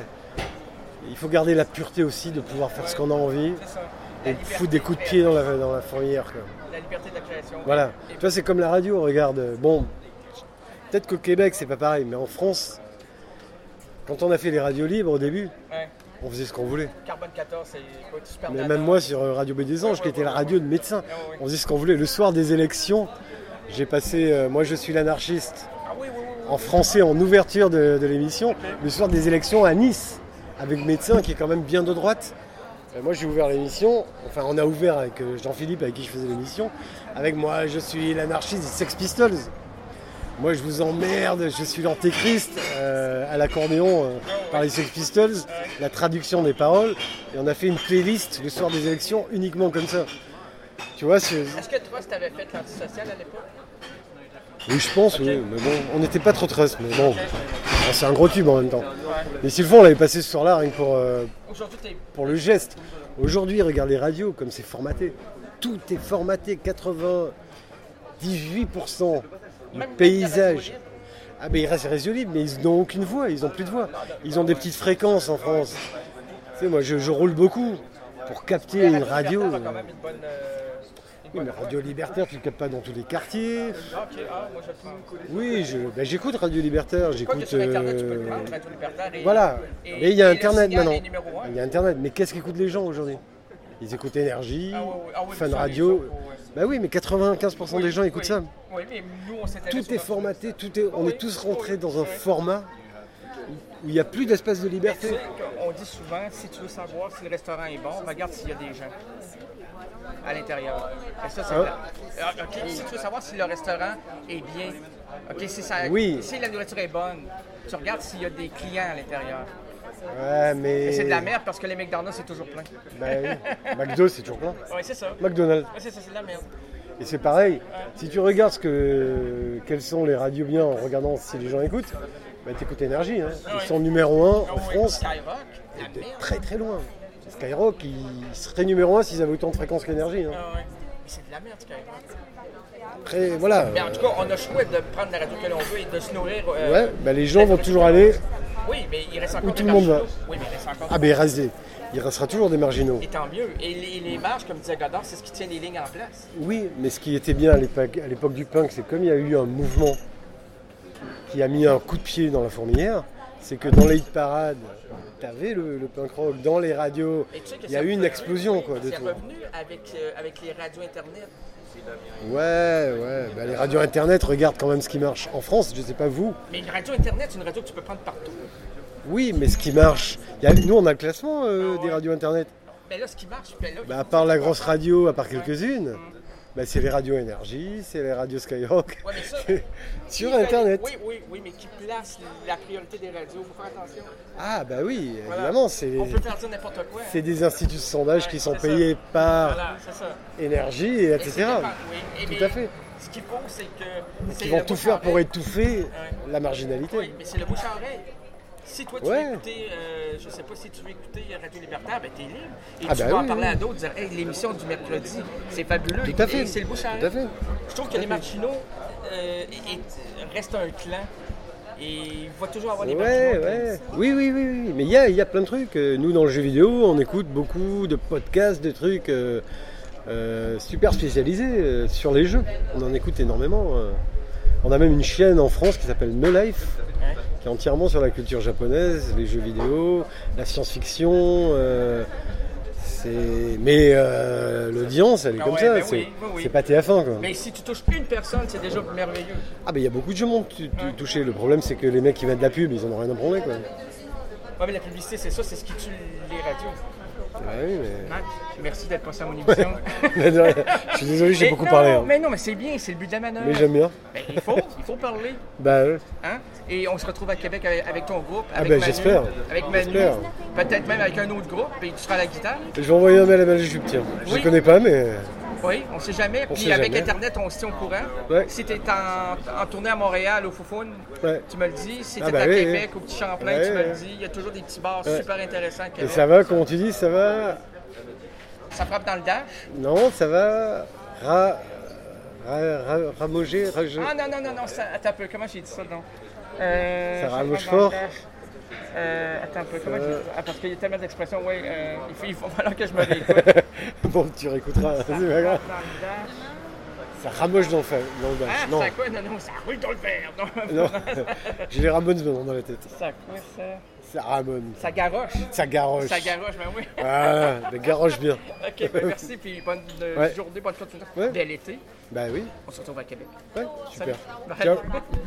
il faut garder la pureté aussi de pouvoir faire ce qu'on a envie et foutre des coups de pied dans la dans la fourrière. Quoi. La liberté de la création. Voilà. Tu vois, c'est comme la radio. Regarde, bon, peut-être qu'au Québec c'est pas pareil, mais en France, quand on a fait les radios libres au début. Ouais. On faisait ce qu'on voulait. Carbone quatorze, c'est super. Mais même moi sur Radio B des Anges, qui était la radio de médecins, on faisait ce qu'on voulait. Le soir des élections, j'ai passé euh, Moi je suis l'anarchiste en français en ouverture de, de l'émission. Le soir des élections à Nice, avec médecin qui est quand même bien de droite. Et moi j'ai ouvert l'émission, enfin on a ouvert avec Jean-Philippe avec qui je faisais l'émission, avec Moi je suis l'anarchiste des Sex Pistols. Moi je vous emmerde, je suis l'antéchrist euh, à l'accordéon euh, par les Sex Pistols, la traduction des paroles, et on a fait une playlist le soir des élections uniquement comme ça. Tu vois, c'est... Est-ce que Trust avait fait l'antisocial à l'époque? Oui, je pense, okay. oui, mais bon, on n'était pas trop Trust, mais bon, okay. bon, c'est un gros tube en même temps. Ouais. Mais si le fond, on l'avait passé ce soir-là, rien que pour, euh, pour le geste. Aujourd'hui, regarde les radios, comme c'est formaté. Tout est formaté, quatre-vingt-dix-huit pour cent. Le paysage. Ah ben ils restent résolubles, mais ils n'ont aucune voix, ils n'ont plus de voix. Ils ont des petites fréquences en France. Tu sais, moi je, je roule beaucoup pour capter une radio. Oui, mais Radio Libertaire, tu ne captes pas dans tous les quartiers. Oui, je, ben, j'écoute Radio Libertaire, j'écoute. Euh... Voilà, mais il y a Internet maintenant. Il y a Internet, mais qu'est-ce qu'écoutent les gens aujourd'hui? Ils écoutent Énergie, ah, ouais, ouais. Ah, oui, Fun Radio. Ouais. Bah oui, mais quatre-vingt-quinze pour cent oui, des gens écoutent oui. ça. Oui, mais nous, on tout est formaté, tout est, on oui, est tous rentrés oui, dans un oui. format où il n'y a plus d'espace de liberté. On dit souvent, si tu veux savoir si le restaurant est bon, regarde s'il y a des gens à l'intérieur. Et ça, c'est ah. Alors, okay, si tu veux savoir si le restaurant est bien, okay, si, ça, oui. si la nourriture est bonne, tu regardes s'il y a des clients à l'intérieur. Ouais, mais... mais c'est de la merde parce que les McDonald's, c'est toujours plein. Ben oui, McDo, c'est toujours plein. Oui, c'est ça. McDonald's. Oui, c'est ça, c'est de la merde. Et c'est pareil, ouais. Si tu regardes ce que, quelles sont les radios bien en regardant si les gens écoutent, bah t'écoutes Énergie, hein. Ils ouais. sont numéro un en oh, France, Skyrock, très très loin. Skyrock, ils seraient numéro un s'ils avaient autant de fréquences qu'Énergie. Hein. Ah ouais. Mais c'est de la merde, Skyrock. Après, voilà. Mais en tout cas, on a le choix de prendre la radio que l'on veut et de se nourrir. Euh, Ouais, bah les gens vont toujours aller. Oui, mais il reste encore Où des tout le monde marginaux. va. Oui, mais il reste encore. Ah ben il reste des- il restera toujours des marginaux. Et tant mieux. Et les, les marges, comme disait Godard, c'est ce qui tient les lignes en place. Oui, mais ce qui était bien à l'époque, à l'époque du punk, c'est comme il y a eu un mouvement qui a mis un coup de pied dans la fourmilière, c'est que dans les hit parades, t'avais le, le punk rock, dans les radios, Et tu sais que il y a ça eu une peut- explosion quoi, de C'est tout. revenu avec, euh, avec les radios Internet. Ouais, ouais, bah, les radios internet, regarde quand même ce qui marche en France, je sais pas vous. Mais une radio Internet, c'est une radio que tu peux prendre partout. Oui, mais ce qui marche, il y a- nous on a le classement euh, Ah ouais. des radios internet. Mais là, ce qui marche, ben là, Bah, à part la grosse radio, à part quelques-unes, bah, c'est les radios énergie, c'est les radios Skyrock. Ouais, mais ça, Sur qui- internet. Oui, oui, oui, mais qui place la priorité des radios, il faut faire attention. Ah bah oui, Voilà. évidemment, c'est, On peut faire dire n'importe quoi. c'est des instituts de sondage Ouais, qui sont c'est payés ça. par Voilà, c'est ça. énergie, et Et et c'est cetera. dépend- oui. Et Tout mais à fait. Ce qu'il faut, c'est que. c'est Qui vont le tout bouche faire à pour oreille. étouffer la marginalité. Oui, mais c'est le bouche à oreille. Si toi tu Ouais. veux écouter, euh, je sais pas si tu veux écouter Radio Libertaire, ben t'es libre. Et Ah tu ben vas en oui, parler oui. à d'autres, dire hey, l'émission du mercredi, c'est fabuleux. Tout à fait. Et c'est le bouche à Tout à oreille. fait. Je trouve que les marginaux euh, et- et- restent un clan. Et il va toujours avoir des Ouais, marginaux. ouais. Oui, oui, oui, oui. Mais il y a, il y a plein de trucs. Euh, Nous, dans le jeu vidéo, on écoute beaucoup de podcasts, de trucs euh, euh, super spécialisés euh, sur les jeux. On en écoute énormément. euh. On a même une chaîne en France qui s'appelle No Life, Ouais. qui est entièrement sur la culture japonaise, les jeux vidéo, la science-fiction. euh, c'est... Mais euh, l'audience, elle est Ah comme ouais, ça. ben c'est, oui, oui, oui. c'est pas T F un, quoi. Mais si tu touches une personne, c'est déjà merveilleux. Ah, ben il y a beaucoup de gens monde tu- tu- touchés. Le problème, c'est que les mecs qui vendent de la pub, ils en ont rien à branler, quoi. Ouais, mais la publicité, c'est ça, c'est ce qui tue les radios. Ouais, oui, mais... Max, merci d'être passé à mon émission. Mais non, je suis désolé, j'ai Mais beaucoup non, parlé. hein. Mais non, mais c'est bien, c'est le but de la manœuvre. Mais j'aime bien. Ben, il faut, il faut parler. Bah, ouais. Hein? Et on se retrouve à Québec avec, avec ton groupe. Ah Avec ben, Manu, j'espère. Avec Manu. J'espère. Peut-être même avec un autre groupe, et tu seras à la guitare. je vais envoyer un mail à Maléjup, tiens. Je Oui. ne connais pas, mais. Oui, on sait jamais. On Puis sait avec jamais. Internet, on se tient au courant. Ouais. Si tu es en, en tournée à Montréal, au Foufoune, Ouais. tu me le dis. Si tu Ah es bah à oui, Québec, oui. au Petit Champlain, Ouais, tu me ouais. le dis. Il y a toujours des petits bars Ouais. super intéressants à Et Québec. ça va, comment tu dis, ça va? Ça frappe dans le dash. Non, ça va. Ra. Ra. Ra. Ramoger. Raje- Ah non, non, non, non, ça, attends un peu, comment j'ai dit ça, donc? Euh, Ça frappe ramouche dans le fort. dash. Euh, attends un peu, comment Euh. j'ai dit ça? Ah, parce qu'il y a tellement d'expressions, oui, euh, il, faut, il va falloir que je me réécoute. Bon, tu réécouteras, c'est pas grave. Dans le dash. Ça ramoche dans le, fa- dans le Ah, dash. Non, ça quoi? Non, non, ça roule dans le verre. Non, non. J'ai les Ramones maintenant dans la tête. Ça quoi, ça? Ça ramone. Ça garoche. Ça garoche. Ça garoche, ben oui. Ah, mais garoche bien. Ok, ben merci, puis bonne euh, Ouais. journée, bonne continuation. Ouais. Bel été. Bah oui, On se retrouve à Québec. ouais, super. Salut. Ciao.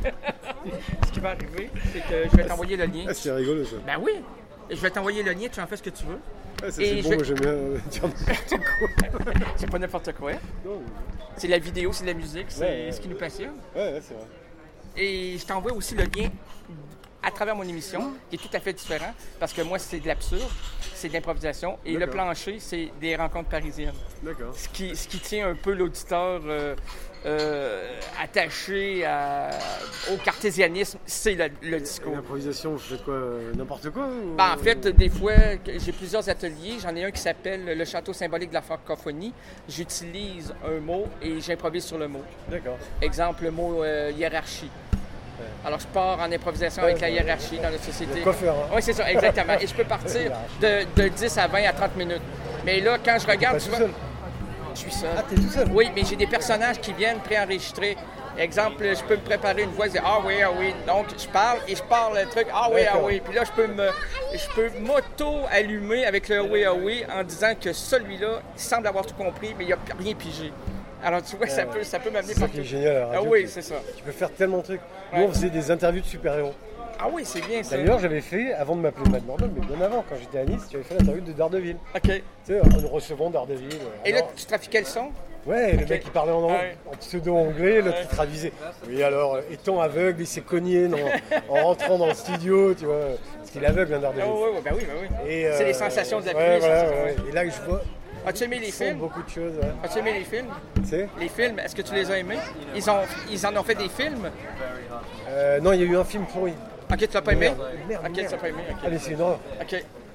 Ce qui va arriver, c'est que je vais t'envoyer le lien. Ah, c'est rigolo ça. Ben oui. Je vais t'envoyer le lien, tu en fais ce que tu veux. Ah, ça, Et c'est je bon, vais- moi j'aime bien euh, dire n'importe quoi. C'est pas n'importe quoi. Non, C'est la vidéo, c'est la musique, c'est Ouais, ouais. ce qui nous passionne. Ouais, ouais, c'est vrai. Et je t'envoie aussi le lien à travers mon émission, qui est tout à fait différent, parce que moi, c'est de l'absurde, c'est de l'improvisation, et le D'accord. plancher, c'est des rencontres parisiennes. D'accord. Ce qui, ce qui tient un peu l'auditeur euh, euh, attaché à- au cartésianisme, c'est le, le Et discours. l'improvisation, vous faites quoi? euh, N'importe quoi ou- Ben, en fait, des fois, que- j'ai plusieurs ateliers. J'en ai un qui s'appelle le château symbolique de la francophonie. J'utilise un mot et j'improvise sur le mot. D'accord. Exemple, le mot euh, hiérarchie. Alors, je pars en improvisation avec la hiérarchie dans la société. Le coiffeur, hein? Oui, c'est ça, exactement. Et je peux partir de, de dix à vingt à trente minutes. Mais là, quand je regarde, Pas tu tout vois, seul. je suis seul. Ah, t'es tout seul? Oui, mais j'ai des personnages qui viennent préenregistrer. Exemple, je peux me préparer une voix et dire ah oui, ah oui. Donc, je parle et je parle le truc ah oui, ah D'accord. oui. Puis là, je peux me, je peux m'auto-allumer avec le ah oui, ah oui en disant que celui-là, il semble avoir tout compris, mais il n'a rien pigé. Alors, tu vois, ça peut, ça peut m'amener C'est ça partout. qui est génial à la Ah radio. oui, tu- c'est ça. Tu peux faire tellement de trucs. Nous, Ouais. on faisait des interviews de super-héros. Ah oui, c'est bien ça. D'ailleurs, j'avais fait, avant de m'appeler Matt Murdock, mais bien avant, quand j'étais à Nice, j'avais fait l'interview de Daredevil. OK. Tu sais, en nous recevant Daredevil. euh, Et là, alors- tu trafiquais le son? Ouais, le Ok. mec qui parlait en, Ouais. en pseudo-anglais, l'autre Ouais. qui traduisait. Oui, alors, euh, étant aveugle, il s'est cogné dans- en rentrant dans le studio, tu vois. Parce qu'il est aveugle, un Ah Daredevil. oui, oui, ben oui, ben oui. Et, C'est euh, les sensations de la ouais, pluie, voilà, ça, c'est ouais. Et là, je vois As-tu aimé les ils font films? beaucoup de choses. Ouais. As-tu aimé les films? Tu sais Les films, est-ce que tu les as aimés? Ils, ont, ils en ont fait des films? Euh, Non, il y a eu un film pourri. Ok, tu l'as pas aimé? Merde, merde, Ok, tu merde. l'as pas aimé, ok. Allez, c'est une horreur. Ok.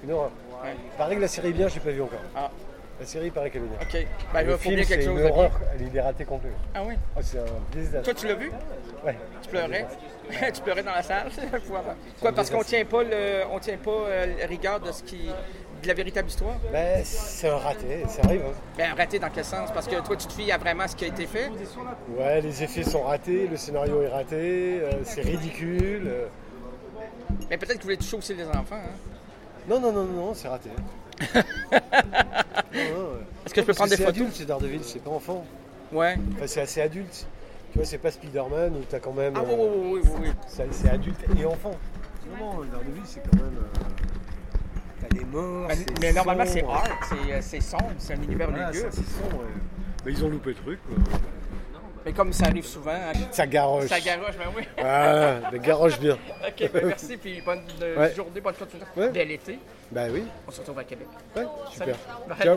Une horreur. Ouais. Il paraît que la série est bien, je l'ai pas vu encore. Ah, La série, il paraît qu'elle est bien. ok. Ben, il Le va faut film, bien c'est quelque chose une de bien. horreur. Elle est ratée complet. Ah oui? Oh, c'est un désastre. Toi, tu l'as vu? Ouais. Tu pleurais? Tu pleurais dans la salle? Quoi, parce qu'on tient pas le, on tient pas euh, rigueur de ce qui, de la véritable histoire? Ben, c'est un raté, ça arrive. Hein. Ben, raté dans quel sens? Parce que toi, tu te fies à vraiment ce qui a été fait? Ouais, les effets sont ratés, le scénario est raté, euh, c'est ridicule. euh. Mais peut-être que vous voulez toucher aussi les enfants, hein? Non, non, non, non, c'est raté. non, non, ouais. Est-ce que je peux Parce prendre des c'est photos? adulte, c'est Daredevil, c'est pas enfant. Ouais. Enfin, c'est assez adulte. Tu vois, c'est pas Spider-Man où t'as quand même. Ah oui, euh, oui, oui, oui, oui. c'est, c'est adulte et enfant. Non, non, Daredevil, c'est quand même. euh, T'as des morts. Mais, c'est mais normalement, c'est sombre. art, c'est, euh, c'est sombre, c'est un univers Voilà, lugubre. ça, c'est sombre. ouais. Mais ils ont loupé le truc, quoi. Mais comme ça arrive souvent, hein, Ça garoche. ça garoche, ben oui. Ah, mais garoche bien. Ok, ben merci, puis bonne euh, Ouais. journée, bonne continuation. Ouais. Bel été. Bah oui, On se retrouve à Québec. ouais, super. Bye. Ciao.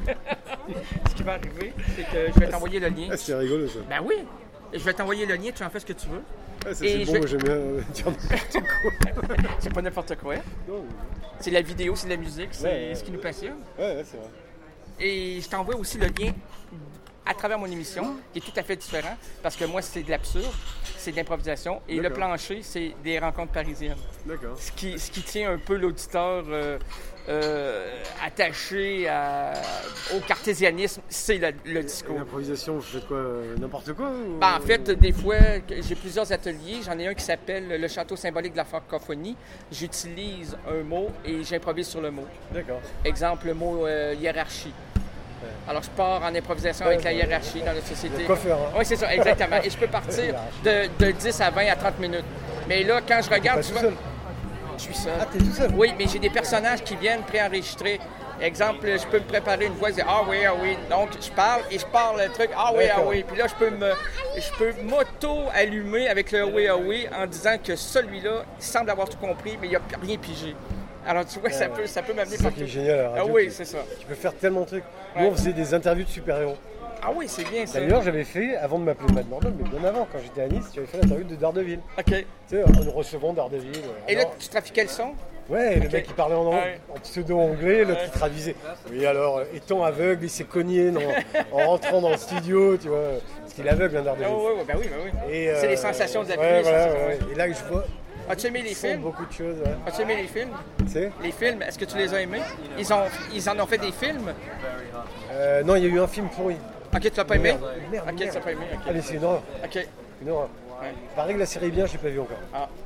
Ce qui va arriver, c'est que je vais t'envoyer le lien. Ah, c'est rigolo ça. Ben oui, je vais t'envoyer le lien, tu en fais ce que tu veux. Ah, ça, Et c'est je bon, vais- moi j'aime bien euh, dire n'importe quoi. C'est pas n'importe quoi. Non, C'est la vidéo, c'est la musique, c'est Ouais, ouais, ce qui nous passionne. mais- Ouais, ouais, c'est vrai. Et je t'envoie aussi le lien à travers mon émission, qui est tout à fait différent, parce que moi, c'est de l'absurde, c'est de l'improvisation, et le D'accord. plancher, c'est des rencontres parisiennes. D'accord. Ce qui, ce qui tient un peu l'auditeur euh, euh, attaché à- au cartésianisme, c'est le, le Et discours. l'improvisation, vous faites quoi euh, n'importe quoi ou- Ben, en fait, des fois, j'ai plusieurs ateliers. J'en ai un qui s'appelle le château symbolique de la francophonie. J'utilise un mot et j'improvise sur le mot. D'accord. Exemple, le mot euh, hiérarchie. Alors, je pars en improvisation avec la hiérarchie dans la société. Le coiffeur, hein. Oui, c'est ça, exactement. Et je peux partir de, de dix à vingt à trente minutes. Mais là, quand je regarde, Pas tu tout vois, seul. je suis seul. Ah, t'es tout seul. Oui, mais j'ai des personnages qui viennent préenregistrer. Exemple, je peux me préparer une voix, je dis ah oui, ah oui. Donc, je parle et je parle le truc, ah oui, ah D'accord. oui. Puis là, je peux me, je peux m'auto-allumer avec le ah oui, ah oui, en disant que celui-là, il semble avoir tout compris, mais il n'a rien pigé. Alors, tu vois, ça Ouais. peut, ça peut m'amener C'est ça partout. qui est génial à la Ah radio. oui, tu- c'est ça. Tu peux faire tellement de trucs. Nous, Ouais. on faisait des interviews de super-héros. Ah oui, c'est bien ça. D'ailleurs, j'avais fait, avant de m'appeler Matt Murdock, mais bien avant, quand j'étais à Nice, j'avais fait l'interview de Daredevil. OK. Tu sais, en recevant Daredevil. euh, Et là, alors- tu trafiquais le son? Ouais, le Ok. mec qui parlait en, anglais, Ouais. en pseudo-anglais, l'autre Ouais. qui traduisait. Oui, alors, euh, étant aveugle, il s'est cogné dans- en rentrant dans le studio, tu vois. Parce qu'il est aveugle, hein, Ah Daredevil. oui, oui, ben oui, ben oui. Et, C'est euh, les sensations de la ouais, pluie, voilà, sensations. ouais, ouais. Et là, je vois, As-tu aimé les ils font films? beaucoup de choses. Ouais. As-tu aimé les films? Tu sais Les films, est-ce que tu les as aimés? Ils, ont, ils en ont fait des films? Euh, Non, il y a eu un film pourri. Ok, tu l'as pas aimé? Merde, merde, Ok, tu merde. l'as pas aimé, ok. Allez, c'est une horreur. Ok. Une horreur. Ouais. Il paraît que la série est bien, je l'ai pas vu encore. Ah.